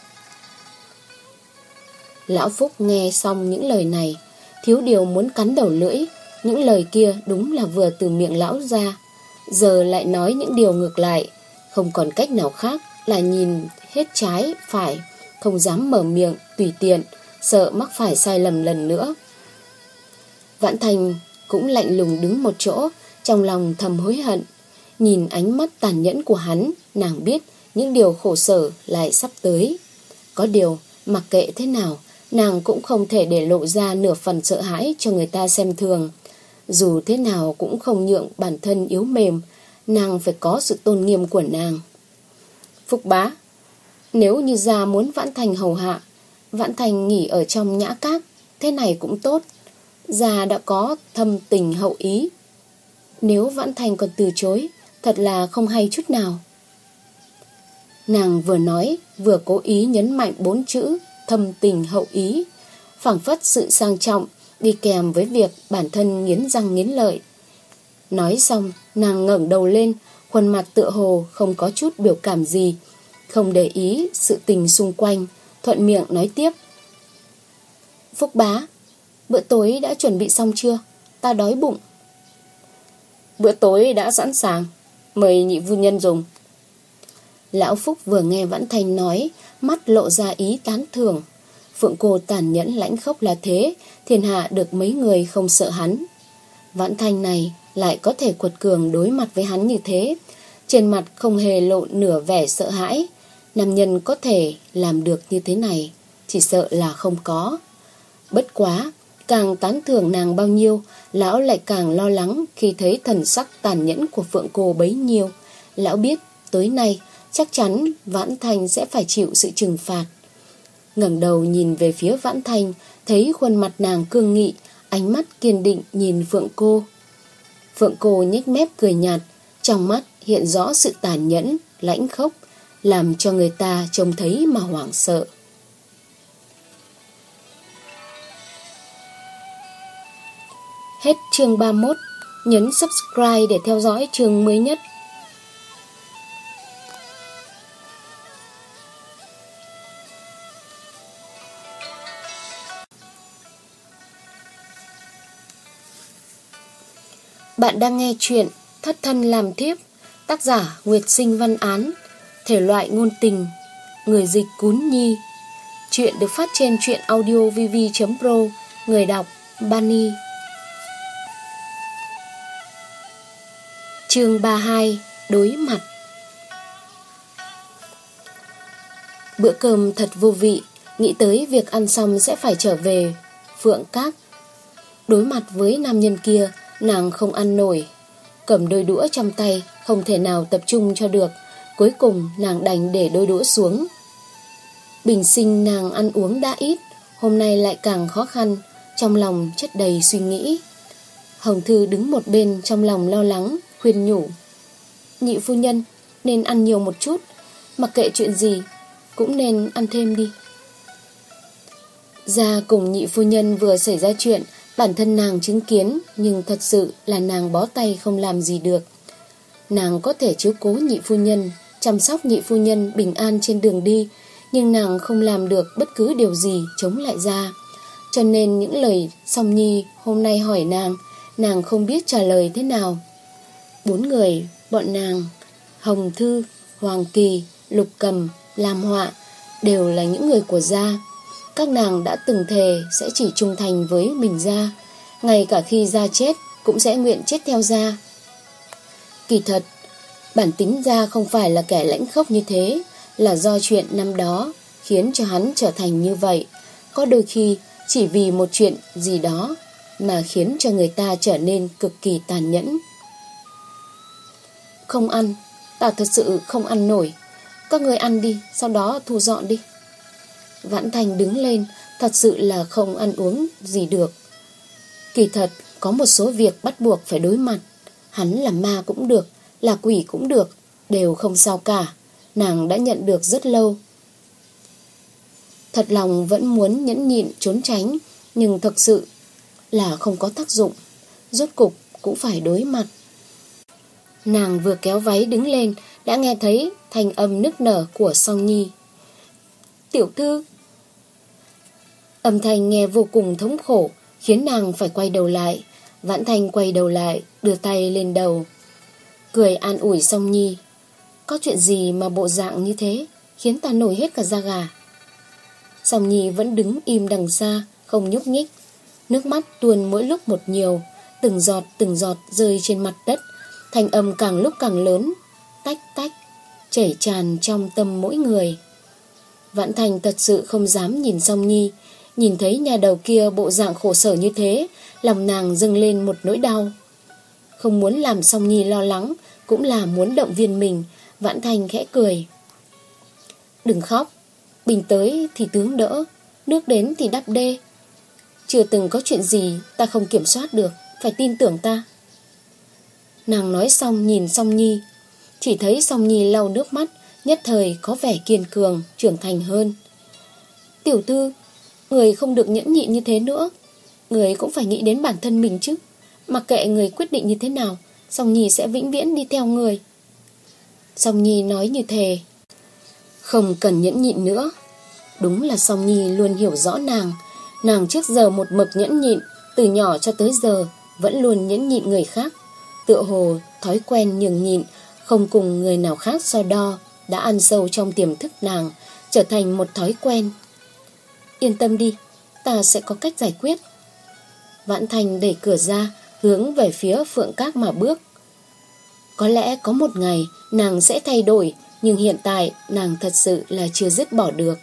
Lão Phúc nghe xong những lời này, thiếu điều muốn cắn đầu lưỡi. Những lời kia đúng là vừa từ miệng lão ra, giờ lại nói những điều ngược lại. Không còn cách nào khác là nhìn hết trái, phải, không dám mở miệng, tùy tiện, sợ mắc phải sai lầm lần nữa. Vãn Thành cũng lạnh lùng đứng một chỗ, trong lòng thầm hối hận. Nhìn ánh mắt tàn nhẫn của hắn, nàng biết những điều khổ sở lại sắp tới. Có điều, mặc kệ thế nào, nàng cũng không thể để lộ ra nửa phần sợ hãi cho người ta xem thường. Dù thế nào cũng không nhượng bản thân yếu mềm, nàng phải có sự tôn nghiêm của nàng. Phúc bá, nếu như gia muốn Vãn Thành hầu hạ, Vãn Thành nghỉ ở trong nhã các, thế này cũng tốt. Gia đã có thâm tình hậu ý. Nếu Vãn Thành còn từ chối, thật là không hay chút nào. Nàng vừa nói, vừa cố ý nhấn mạnh bốn chữ thâm tình hậu ý, phảng phất sự sang trọng đi kèm với việc bản thân nghiến răng nghiến lợi. Nói xong, nàng ngẩng đầu lên, khuôn mặt tựa hồ không có chút biểu cảm gì, không để ý sự tình xung quanh, thuận miệng nói tiếp. Phúc bá, bữa tối đã chuẩn bị xong chưa? Ta đói bụng. Bữa tối đã sẵn sàng, mời nhị phu nhân dùng. Lão Phúc vừa nghe Vãn Thanh nói, mắt lộ ra ý tán thưởng. Phượng cô tàn nhẫn lãnh khốc là thế, thiên hạ được mấy người không sợ hắn. Vãn Thanh này lại có thể quật cường đối mặt với hắn như thế, trên mặt không hề lộ nửa vẻ sợ hãi. Nam nhân có thể làm được như thế này, chỉ sợ là không có. Bất quá, càng tán thưởng nàng bao nhiêu, lão lại càng lo lắng khi thấy thần sắc tàn nhẫn của Phượng cô bấy nhiêu. Lão biết tối nay chắc chắn Vãn Thanh sẽ phải chịu sự trừng phạt. Ngẩng đầu nhìn về phía Vãn Thanh, thấy khuôn mặt nàng cương nghị, ánh mắt kiên định nhìn Phượng cô. Phượng cô nhếch mép cười nhạt, trong mắt hiện rõ sự tàn nhẫn, lãnh khốc, làm cho người ta trông thấy mà hoảng sợ. Hết chương ba mươi mốt, nhấn subscribe để theo dõi chương mới nhất. Bạn đang nghe chuyện Thất Thân Làm Thiếp, tác giả Nguyệt Sinh Văn Án, thể loại ngôn tình, người dịch Cún Nhi. Chuyện được phát trên truyện audio vv chấm pro, người đọc Bunny. Chương ba mươi hai, đối mặt. Bữa cơm thật vô vị, nghĩ tới việc ăn xong sẽ phải trở về Phượng Các. Đối mặt với nam nhân kia, nàng không ăn nổi. Cầm đôi đũa trong tay, không thể nào tập trung cho được. Cuối cùng nàng đành để đôi đũa xuống. Bình sinh nàng ăn uống đã ít, hôm nay lại càng khó khăn, trong lòng chất đầy suy nghĩ. Hồng Thư đứng một bên trong lòng lo lắng, khuyên nhủ. Nhị phu nhân nên ăn nhiều một chút, mặc kệ chuyện gì cũng nên ăn thêm đi. Gia cùng nhị phu nhân vừa xảy ra chuyện, bản thân nàng chứng kiến, nhưng thật sự là nàng bó tay không làm gì được. Nàng có thể chiếu cố nhị phu nhân, chăm sóc nhị phu nhân bình an trên đường đi, nhưng nàng không làm được bất cứ điều gì chống lại Gia. Cho nên những lời Song Nhi hôm nay hỏi nàng, nàng không biết trả lời thế nào. Bốn người, bọn nàng, Hồng Thư, Hoàng Kỳ, Lục Cầm, Lam Họa đều là những người của gia. Các nàng đã từng thề sẽ chỉ trung thành với mình gia, ngay cả khi gia chết cũng sẽ nguyện chết theo gia. Kỳ thật, bản tính gia không phải là kẻ lãnh khốc như thế, là do chuyện năm đó khiến cho hắn trở thành như vậy. Có đôi khi chỉ vì một chuyện gì đó mà khiến cho người ta trở nên cực kỳ tàn nhẫn. Không ăn, ta thật sự không ăn nổi. Các người ăn đi, sau đó thu dọn đi. Vãn Thành đứng lên, thật sự là không ăn uống gì được. Kỳ thật, có một số việc bắt buộc phải đối mặt. Hắn là ma cũng được, là quỷ cũng được, đều không sao cả. Nàng đã nhận được rất lâu. Thật lòng vẫn muốn nhẫn nhịn trốn tránh, nhưng thực sự là không có tác dụng. Rốt cục cũng phải đối mặt. Nàng vừa kéo váy đứng lên đã nghe thấy thanh âm nức nở của Song Nhi. Tiểu thư. Âm thanh nghe vô cùng thống khổ, khiến nàng phải quay đầu lại. Vãn Thành quay đầu lại, đưa tay lên đầu, cười an ủi Song Nhi. Có chuyện gì mà bộ dạng như thế, khiến ta nổi hết cả da gà. Song Nhi vẫn đứng im đằng xa, không nhúc nhích. Nước mắt tuôn mỗi lúc một nhiều, từng giọt từng giọt rơi trên mặt đất. Thanh âm càng lúc càng lớn, tách tách, chảy tràn trong tâm mỗi người. Vãn Thành thật sự không dám nhìn Song Nhi. Nhìn thấy nhà đầu kia bộ dạng khổ sở như thế, lòng nàng dâng lên một nỗi đau. Không muốn làm Song Nhi lo lắng, cũng là muốn động viên mình. Vãn Thành khẽ cười. Đừng khóc, bình tới thì tướng đỡ, nước đến thì đắp đê. Chưa từng có chuyện gì ta không kiểm soát được, phải tin tưởng ta. Nàng nói xong nhìn Song Nhi, chỉ thấy Song Nhi lau nước mắt, nhất thời có vẻ kiên cường, trưởng thành hơn. Tiểu thư, người không được nhẫn nhịn như thế nữa. Người cũng phải nghĩ đến bản thân mình chứ. Mặc kệ người quyết định như thế nào, Song Nhi sẽ vĩnh viễn đi theo người. Song Nhi nói như thề. Không cần nhẫn nhịn nữa. Đúng là Song Nhi luôn hiểu rõ nàng. Nàng trước giờ một mực nhẫn nhịn, từ nhỏ cho tới giờ vẫn luôn nhẫn nhịn người khác. Tựa hồ thói quen nhường nhịn, không cùng người nào khác so đo, đã ăn sâu trong tiềm thức nàng, trở thành một thói quen. Yên tâm đi, ta sẽ có cách giải quyết. Vãn Thành đẩy cửa ra, hướng về phía Phượng Các mà bước. Có lẽ có một ngày nàng sẽ thay đổi, nhưng hiện tại nàng thật sự là chưa dứt bỏ được.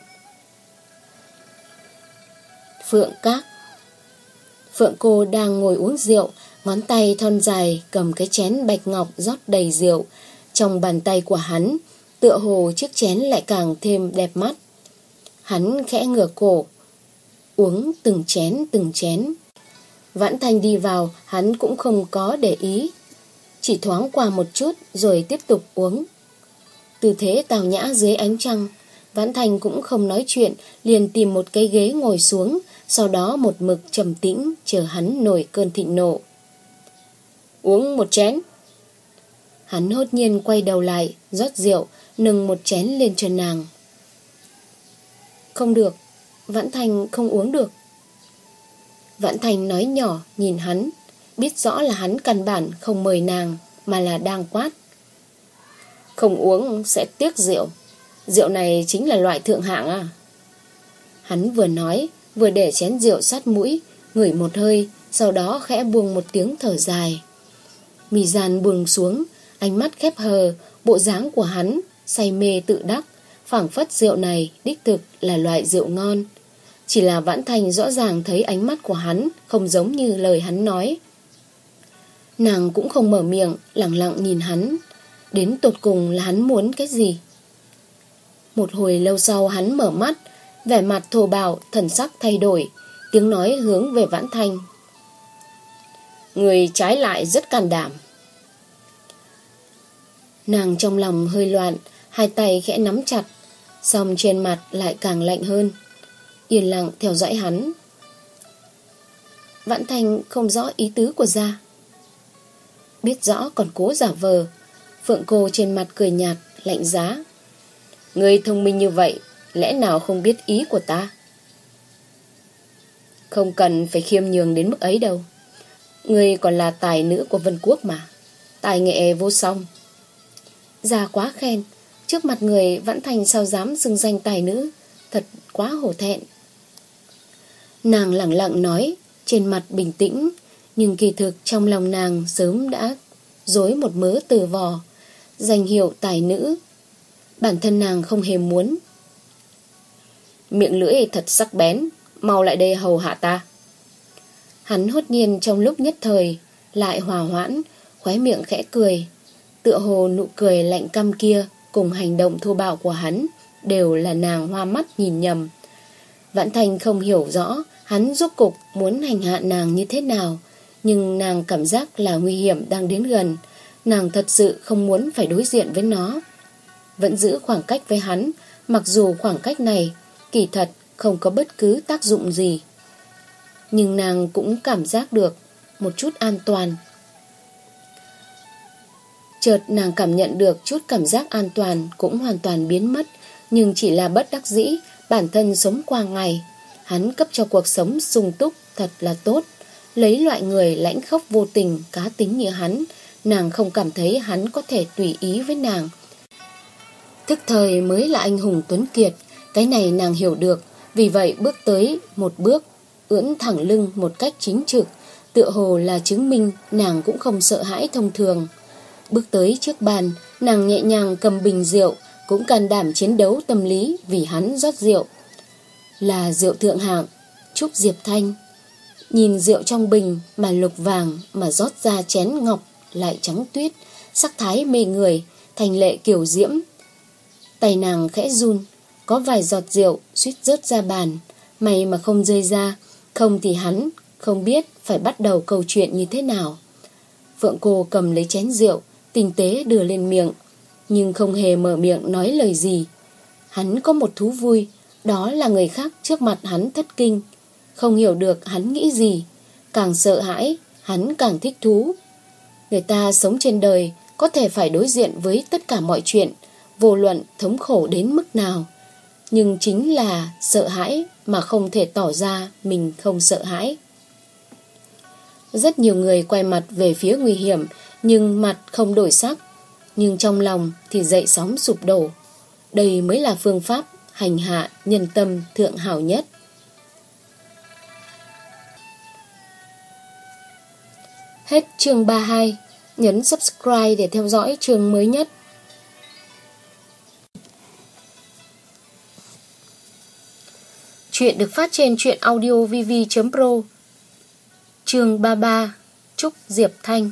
Phượng Các. Phượng cô đang ngồi uống rượu, ngón tay thon dài cầm cái chén bạch ngọc rót đầy rượu. Trong bàn tay của hắn, tựa hồ chiếc chén lại càng thêm đẹp mắt. Hắn khẽ ngửa cổ, uống từng chén từng chén. Vãn Thành đi vào, hắn cũng không có để ý, chỉ thoáng qua một chút rồi tiếp tục uống. Tư thế tào nhã dưới ánh trăng. Vãn Thành cũng không nói chuyện, liền tìm một cái ghế ngồi xuống, sau đó một mực trầm tĩnh chờ hắn nổi cơn thịnh nộ. Uống một chén. Hắn hốt nhiên quay đầu lại, rót rượu, nâng một chén lên cho nàng. Không được, Vãn Thành không uống được. Vãn Thành nói nhỏ nhìn hắn, biết rõ là hắn căn bản không mời nàng, mà là đang quát. Không uống sẽ tiếc rượu. Rượu này chính là loại thượng hạng à? Hắn vừa nói, vừa để chén rượu sát mũi, ngửi một hơi, sau đó khẽ buông một tiếng thở dài. Mì gian buông xuống, ánh mắt khép hờ, bộ dáng của hắn say mê tự đắc, phảng phất rượu này đích thực là loại rượu ngon. Chỉ là Vãn Thành rõ ràng thấy ánh mắt của hắn không giống như lời hắn nói. Nàng cũng không mở miệng, lặng lặng nhìn hắn. Đến tột cùng là hắn muốn cái gì? Một hồi lâu sau hắn mở mắt, vẻ mặt thô bạo, thần sắc thay đổi, tiếng nói hướng về Vãn Thành. Người trái lại rất can đảm. Nàng trong lòng hơi loạn, hai tay khẽ nắm chặt, song trên mặt lại càng lạnh hơn, yên lặng theo dõi hắn. Vãn Thành không rõ ý tứ của gia. Biết rõ còn cố giả vờ. Phượng cô trên mặt cười nhạt, lạnh giá. Người thông minh như vậy, lẽ nào không biết ý của ta? Không cần phải khiêm nhường đến mức ấy đâu. Người còn là tài nữ của Vân Quốc mà, tài nghệ vô song. Gia quá khen, Trước mặt người, Vãn Thành sao dám xưng danh tài nữ, thật quá hổ thẹn. Nàng lẳng lặng nói, trên mặt bình tĩnh, nhưng kỳ thực trong lòng nàng sớm đã rối một mớ từ vò. Danh hiệu tài nữ, bản thân nàng không hề muốn. Miệng lưỡi thật sắc bén, mau lại đây hầu hạ ta. Hắn hốt nhiên trong lúc nhất thời lại hòa hoãn, khóe miệng khẽ cười. Tựa hồ nụ cười lạnh căm kia cùng hành động thô bạo của hắn đều là nàng hoa mắt nhìn nhầm. Vãn Thành không hiểu rõ hắn rốt cục muốn hành hạ nàng như thế nào, nhưng nàng cảm giác là nguy hiểm đang đến gần. Nàng thật sự không muốn phải đối diện với nó. Vẫn giữ khoảng cách với hắn, mặc dù khoảng cách này kỳ thật không có bất cứ tác dụng gì, nhưng nàng cũng cảm giác được một chút an toàn. Chợt nàng cảm nhận được chút cảm giác an toàn cũng hoàn toàn biến mất, nhưng chỉ là bất đắc dĩ. Bản thân sống qua ngày, hắn cấp cho cuộc sống sung túc thật là tốt. Lấy loại người lãnh khốc vô tình, cá tính như hắn, nàng không cảm thấy hắn có thể tùy ý với nàng. Thức thời mới là anh hùng tuấn kiệt, cái này nàng hiểu được. Vì vậy bước tới một bước, ưỡn thẳng lưng một cách chính trực, tựa hồ là chứng minh nàng cũng không sợ hãi thông thường. Bước tới trước bàn, nàng nhẹ nhàng cầm bình rượu, cũng can đảm chiến đấu tâm lý vì hắn rót rượu. Là rượu thượng hạng, chúc Diệp Thanh. Nhìn rượu trong bình mà lục vàng mà rót ra chén ngọc lại trắng tuyết, sắc thái mê người, thành lệ kiểu diễm. Tay nàng khẽ run, có vài giọt rượu suýt rớt ra bàn, may mà không rơi ra, không thì hắn không biết phải bắt đầu câu chuyện như thế nào. Phượng Cô cầm lấy chén rượu, tinh tế đưa lên miệng, nhưng không hề mở miệng nói lời gì. Hắn có một thú vui, đó là người khác trước mặt hắn thất kinh, không hiểu được hắn nghĩ gì. Càng sợ hãi, hắn càng thích thú. Người ta sống trên đời có thể phải đối diện với tất cả mọi chuyện, vô luận thống khổ đến mức nào, nhưng chính là sợ hãi mà không thể tỏ ra mình không sợ hãi. Rất nhiều người quay mặt về phía nguy hiểm, nhưng mặt không đổi sắc, nhưng trong lòng thì dậy sóng sụp đổ. Đây mới là phương pháp hành hạ nhân tâm thượng hảo nhất. Hết chương ba mươi hai. Nhấn subscribe để theo dõi chương mới nhất. Chuyện được phát trên truyện audio vv chấm pro. Chương ba mươi ba. Trúc Diệp Thanh.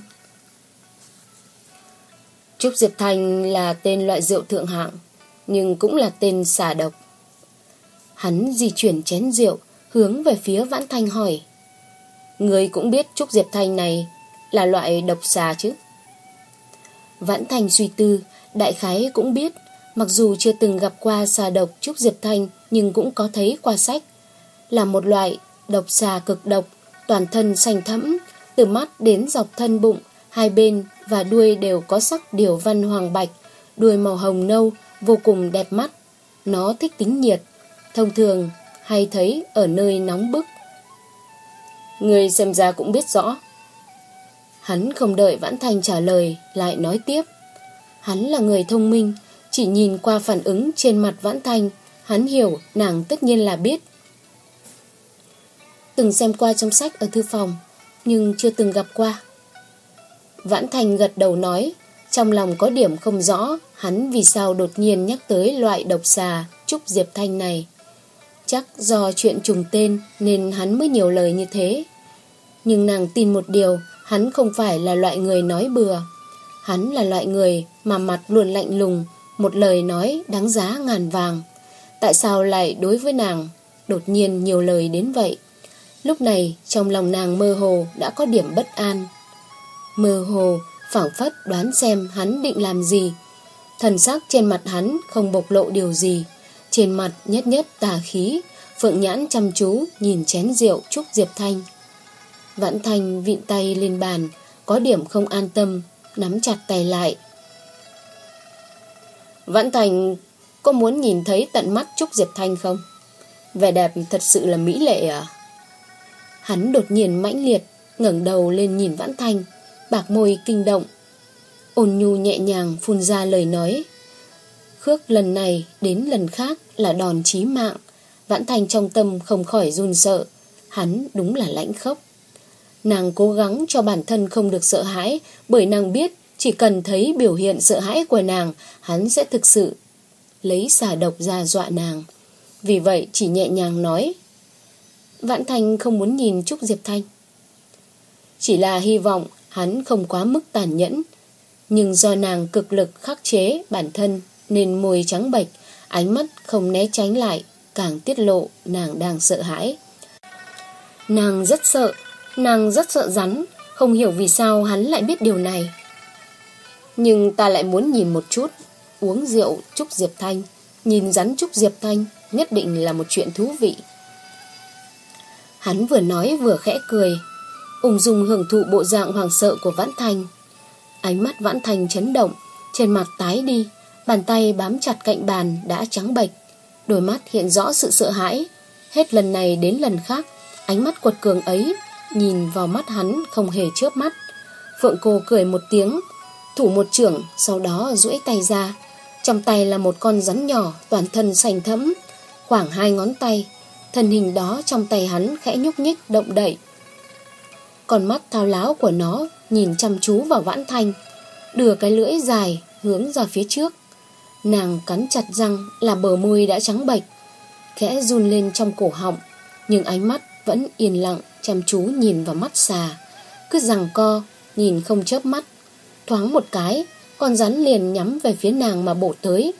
Trúc Diệp Thanh là tên loại rượu thượng hạng, nhưng cũng là tên xà độc. Hắn di chuyển chén rượu, hướng về phía Vãn Thanh hỏi: Người cũng biết Trúc Diệp Thanh này là loại độc xà chứ? Vãn Thanh suy tư, đại khái cũng biết. Mặc dù chưa từng gặp qua xà độc Trúc Diệp Thanh, nhưng cũng có thấy qua sách. Là một loại độc xà cực độc, toàn thân xanh thẫm, từ mắt đến dọc thân bụng, hai bên và đuôi đều có sắc điểu văn hoàng bạch, đuôi màu hồng nâu, vô cùng đẹp mắt. Nó thích tính nhiệt, thông thường hay thấy ở nơi nóng bức. Người xem ra cũng biết rõ. Hắn không đợi Vãn Thanh trả lời, lại nói tiếp. Hắn là người thông minh, chỉ nhìn qua phản ứng trên mặt Vãn Thanh, hắn hiểu nàng tất nhiên là biết. Từng xem qua trong sách ở thư phòng, nhưng chưa từng gặp qua. Vãn Thanh gật đầu nói, trong lòng có điểm không rõ hắn vì sao đột nhiên nhắc tới loại độc xà Trúc Diệp Thanh này. Chắc do chuyện trùng tên nên hắn mới nhiều lời như thế. Nhưng nàng tin một điều, hắn không phải là loại người nói bừa. Hắn là loại người mà mặt luôn lạnh lùng, một lời nói đáng giá ngàn vàng. Tại sao lại đối với nàng đột nhiên nhiều lời đến vậy? Lúc này trong lòng nàng mơ hồ đã có điểm bất an. Mơ hồ phảng phất đoán xem hắn định làm gì. Thần sắc trên mặt hắn không bộc lộ điều gì, trên mặt nhất nhất tà khí. Phượng nhãn chăm chú nhìn chén rượu Trúc Diệp Thanh. Vãn Thanh vịn tay lên bàn, có điểm không an tâm, nắm chặt tay lại. Vãn Thanh có muốn nhìn thấy tận mắt Trúc Diệp Thanh không? Vẻ đẹp thật sự là mỹ lệ à? Hắn đột nhiên mãnh liệt ngẩng đầu lên nhìn Vãn Thanh, bạc môi kinh động, ôn nhu nhẹ nhàng phun ra lời nói. Khước lần này đến lần khác là đòn chí mạng. Vãn Thành trong tâm không khỏi run sợ. Hắn đúng là lãnh khốc. Nàng cố gắng cho bản thân không được sợ hãi, bởi nàng biết chỉ cần thấy biểu hiện sợ hãi của nàng, hắn sẽ thực sự lấy xà độc ra dọa nàng. Vì vậy chỉ nhẹ nhàng nói: Vãn Thành không muốn nhìn Trúc Diệp Thanh. Chỉ là hy vọng hắn không quá mức tàn nhẫn. Nhưng do nàng cực lực khắc chế bản thân nên môi trắng bệch, ánh mắt không né tránh lại, càng tiết lộ nàng đang sợ hãi. Nàng rất sợ, nàng rất sợ rắn. Không hiểu vì sao hắn lại biết điều này. Nhưng ta lại muốn nhìn một chút. Uống rượu Trúc Diệp Thanh, nhìn rắn Trúc Diệp Thanh, nhất định là một chuyện thú vị. Hắn vừa nói vừa khẽ cười, ung dung hưởng thụ bộ dạng hoảng sợ của Vãn Thành. Ánh mắt Vãn Thành chấn động, trên mặt tái đi, bàn tay bám chặt cạnh bàn đã trắng bệch, đôi mắt hiện rõ sự sợ hãi. Hết lần này đến lần khác, ánh mắt quật cường ấy nhìn vào mắt hắn không hề chớp mắt. Phượng Cô cười một tiếng, thủ một chưởng, sau đó duỗi tay ra. Trong tay là một con rắn nhỏ, toàn thân xanh thẫm, khoảng hai ngón tay. Thân hình đó trong tay hắn khẽ nhúc nhích động đậy. Con mắt thao láo của nó nhìn chăm chú vào Vãn Thành, đưa cái lưỡi dài hướng ra phía trước. Nàng cắn chặt răng, là bờ môi đã trắng bệch, khẽ run lên trong cổ họng, nhưng ánh mắt vẫn yên lặng chăm chú nhìn vào mắt xà, cứ giằng co nhìn không chớp mắt. Thoáng một cái, con rắn liền nhắm về phía nàng mà bổ tới.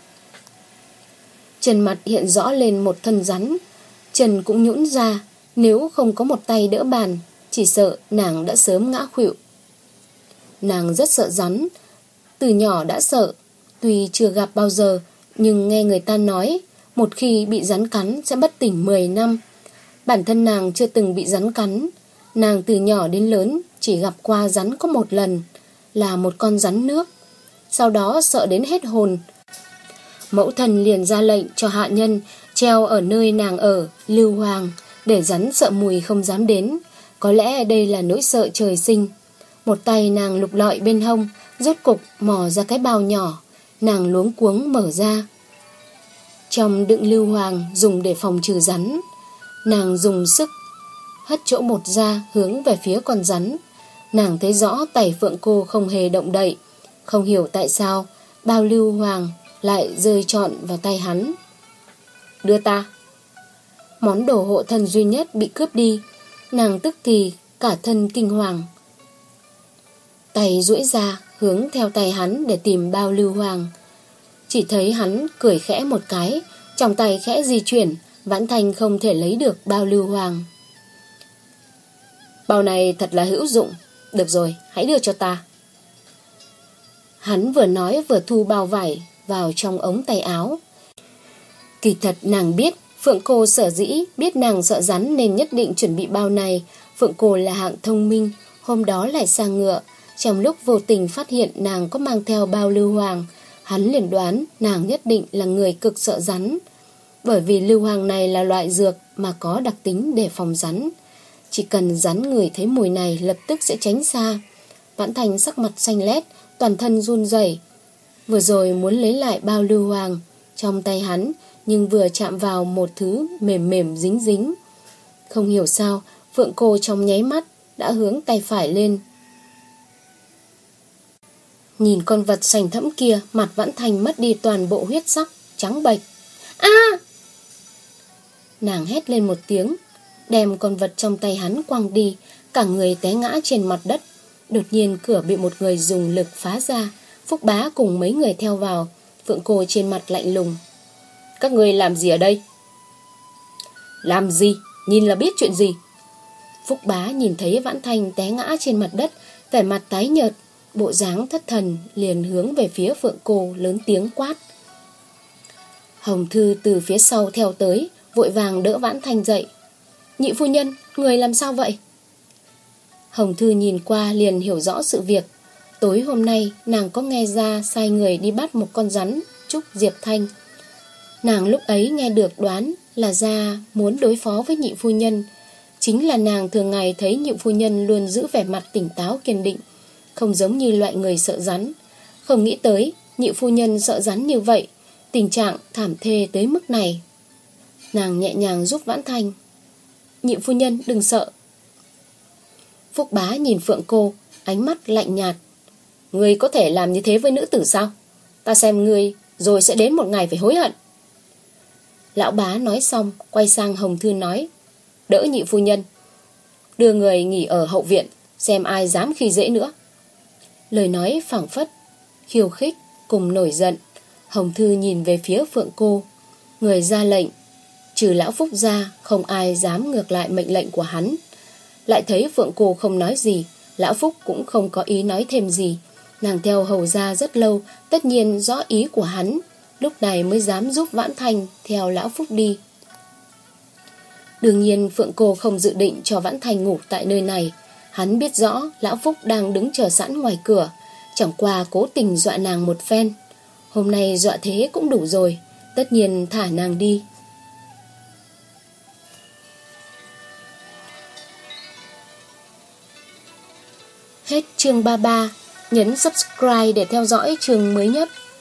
Chân mặt hiện rõ lên một thân rắn, chân cũng nhũn ra, nếu không có một tay đỡ bàn, chỉ sợ nàng đã sớm ngã khuỵu. Nàng rất sợ rắn, từ nhỏ đã sợ, tuy chưa gặp bao giờ, nhưng nghe người ta nói một khi bị rắn cắn sẽ bất tỉnh mười năm. Bản thân nàng chưa từng bị rắn cắn, nàng từ nhỏ đến lớn chỉ gặp qua rắn có một lần, là một con rắn nước. Sau đó sợ đến hết hồn, mẫu thân liền ra lệnh cho hạ nhân treo ở nơi nàng ở Lưu Hoàng, để rắn sợ mùi không dám đến. Có lẽ đây là nỗi sợ trời sinh. Một tay nàng lục lọi bên hông, rốt cục mò ra cái bao nhỏ. Nàng luống cuống mở ra. Trong đựng Lưu Hoàng dùng để phòng trừ rắn. Nàng dùng sức hất chỗ một ra hướng về phía con rắn. Nàng thấy rõ tay Phượng Cô không hề động đậy. Không hiểu tại sao bao Lưu Hoàng lại rơi trọn vào tay hắn. Đưa ta. Món đồ hộ thân duy nhất bị cướp đi. Nàng tức thì cả thân kinh hoàng, tay duỗi ra hướng theo tay hắn để tìm bao Lưu Hoàng. Chỉ thấy hắn cười khẽ một cái, trong tay khẽ di chuyển, Vãn Thành không thể lấy được bao Lưu Hoàng. Bao này thật là hữu dụng. Được rồi, hãy đưa cho ta. Hắn vừa nói vừa thu bao vải vào trong ống tay áo. Kỳ thật nàng biết Phượng Cô sở dĩ biết nàng sợ rắn nên nhất định chuẩn bị bao này. Phượng Cô là hạng thông minh, hôm đó lại sang ngựa. Trong lúc vô tình phát hiện nàng có mang theo bao Lưu Hoàng, hắn liền đoán nàng nhất định là người cực sợ rắn. Bởi vì Lưu Hoàng này là loại dược mà có đặc tính để phòng rắn. Chỉ cần rắn người thấy mùi này lập tức sẽ tránh xa. Vãn Thành sắc mặt xanh lét, toàn thân run rẩy. Vừa rồi muốn lấy lại bao Lưu Hoàng trong tay hắn, nhưng vừa chạm vào một thứ mềm mềm dính dính. Không hiểu sao Phượng Cô trong nháy mắt đã hướng tay phải lên. Nhìn con vật sành thẫm kia, mặt Vãn Thành mất đi toàn bộ huyết sắc, trắng bệch. A! Nàng hét lên một tiếng, đem con vật trong tay hắn quăng đi, cả người té ngã trên mặt đất. Đột nhiên cửa bị một người dùng lực phá ra, Phúc Bá cùng mấy người theo vào. Phượng Cô trên mặt lạnh lùng. Các người làm gì ở đây? Làm gì? Nhìn là biết chuyện gì? Phúc Bá nhìn thấy Vãn Thành té ngã trên mặt đất, vẻ mặt tái nhợt, bộ dáng thất thần, liền hướng về phía Phượng Cô lớn tiếng quát. Hồng Thư từ phía sau theo tới, vội vàng đỡ Vãn Thành dậy. Nhị phu nhân, người làm sao vậy? Hồng Thư nhìn qua liền hiểu rõ sự việc. Tối hôm nay nàng có nghe ra sai người đi bắt một con rắn Trúc Diệp Thanh. Nàng lúc ấy nghe được đoán là ra muốn đối phó với nhị phu nhân. Chính là nàng thường ngày thấy nhị phu nhân luôn giữ vẻ mặt tỉnh táo kiên định, không giống như loại người sợ rắn. Không nghĩ tới nhị phu nhân sợ rắn như vậy, Tình trạng thảm thê tới mức này. Nàng nhẹ nhàng giúp Vãn Thanh. Nhị phu nhân đừng sợ. Phúc Bá nhìn Phượng Cô, ánh mắt lạnh nhạt. Ngươi có thể làm như thế với nữ tử sao? Ta xem ngươi rồi sẽ đến một ngày phải hối hận. Lão Bá nói xong, quay sang Hồng Thư nói. Đỡ nhị phu nhân, đưa người nghỉ ở hậu viện, xem ai dám khi dễ nữa. Lời nói phảng phất, khiêu khích cùng nổi giận. Hồng Thư nhìn về phía Phượng Cô. Người ra lệnh, trừ lão Phúc ra, không ai dám ngược lại mệnh lệnh của hắn. Lại thấy Phượng Cô không nói gì, lão Phúc cũng không có ý nói thêm gì. Nàng theo hầu ra rất lâu, tất nhiên rõ ý của hắn, lúc này mới dám giúp Vãn Thanh theo lão Phúc đi. Đương nhiên Phượng Cô không dự định cho Vãn Thanh ngủ tại nơi này. Hắn biết rõ lão Phúc đang đứng chờ sẵn ngoài cửa, chẳng qua cố tình dọa nàng một phen. Hôm nay dọa thế cũng đủ rồi, tất nhiên thả nàng đi. Hết chương ba mươi ba. Nhấn subscribe để theo dõi chương mới nhất.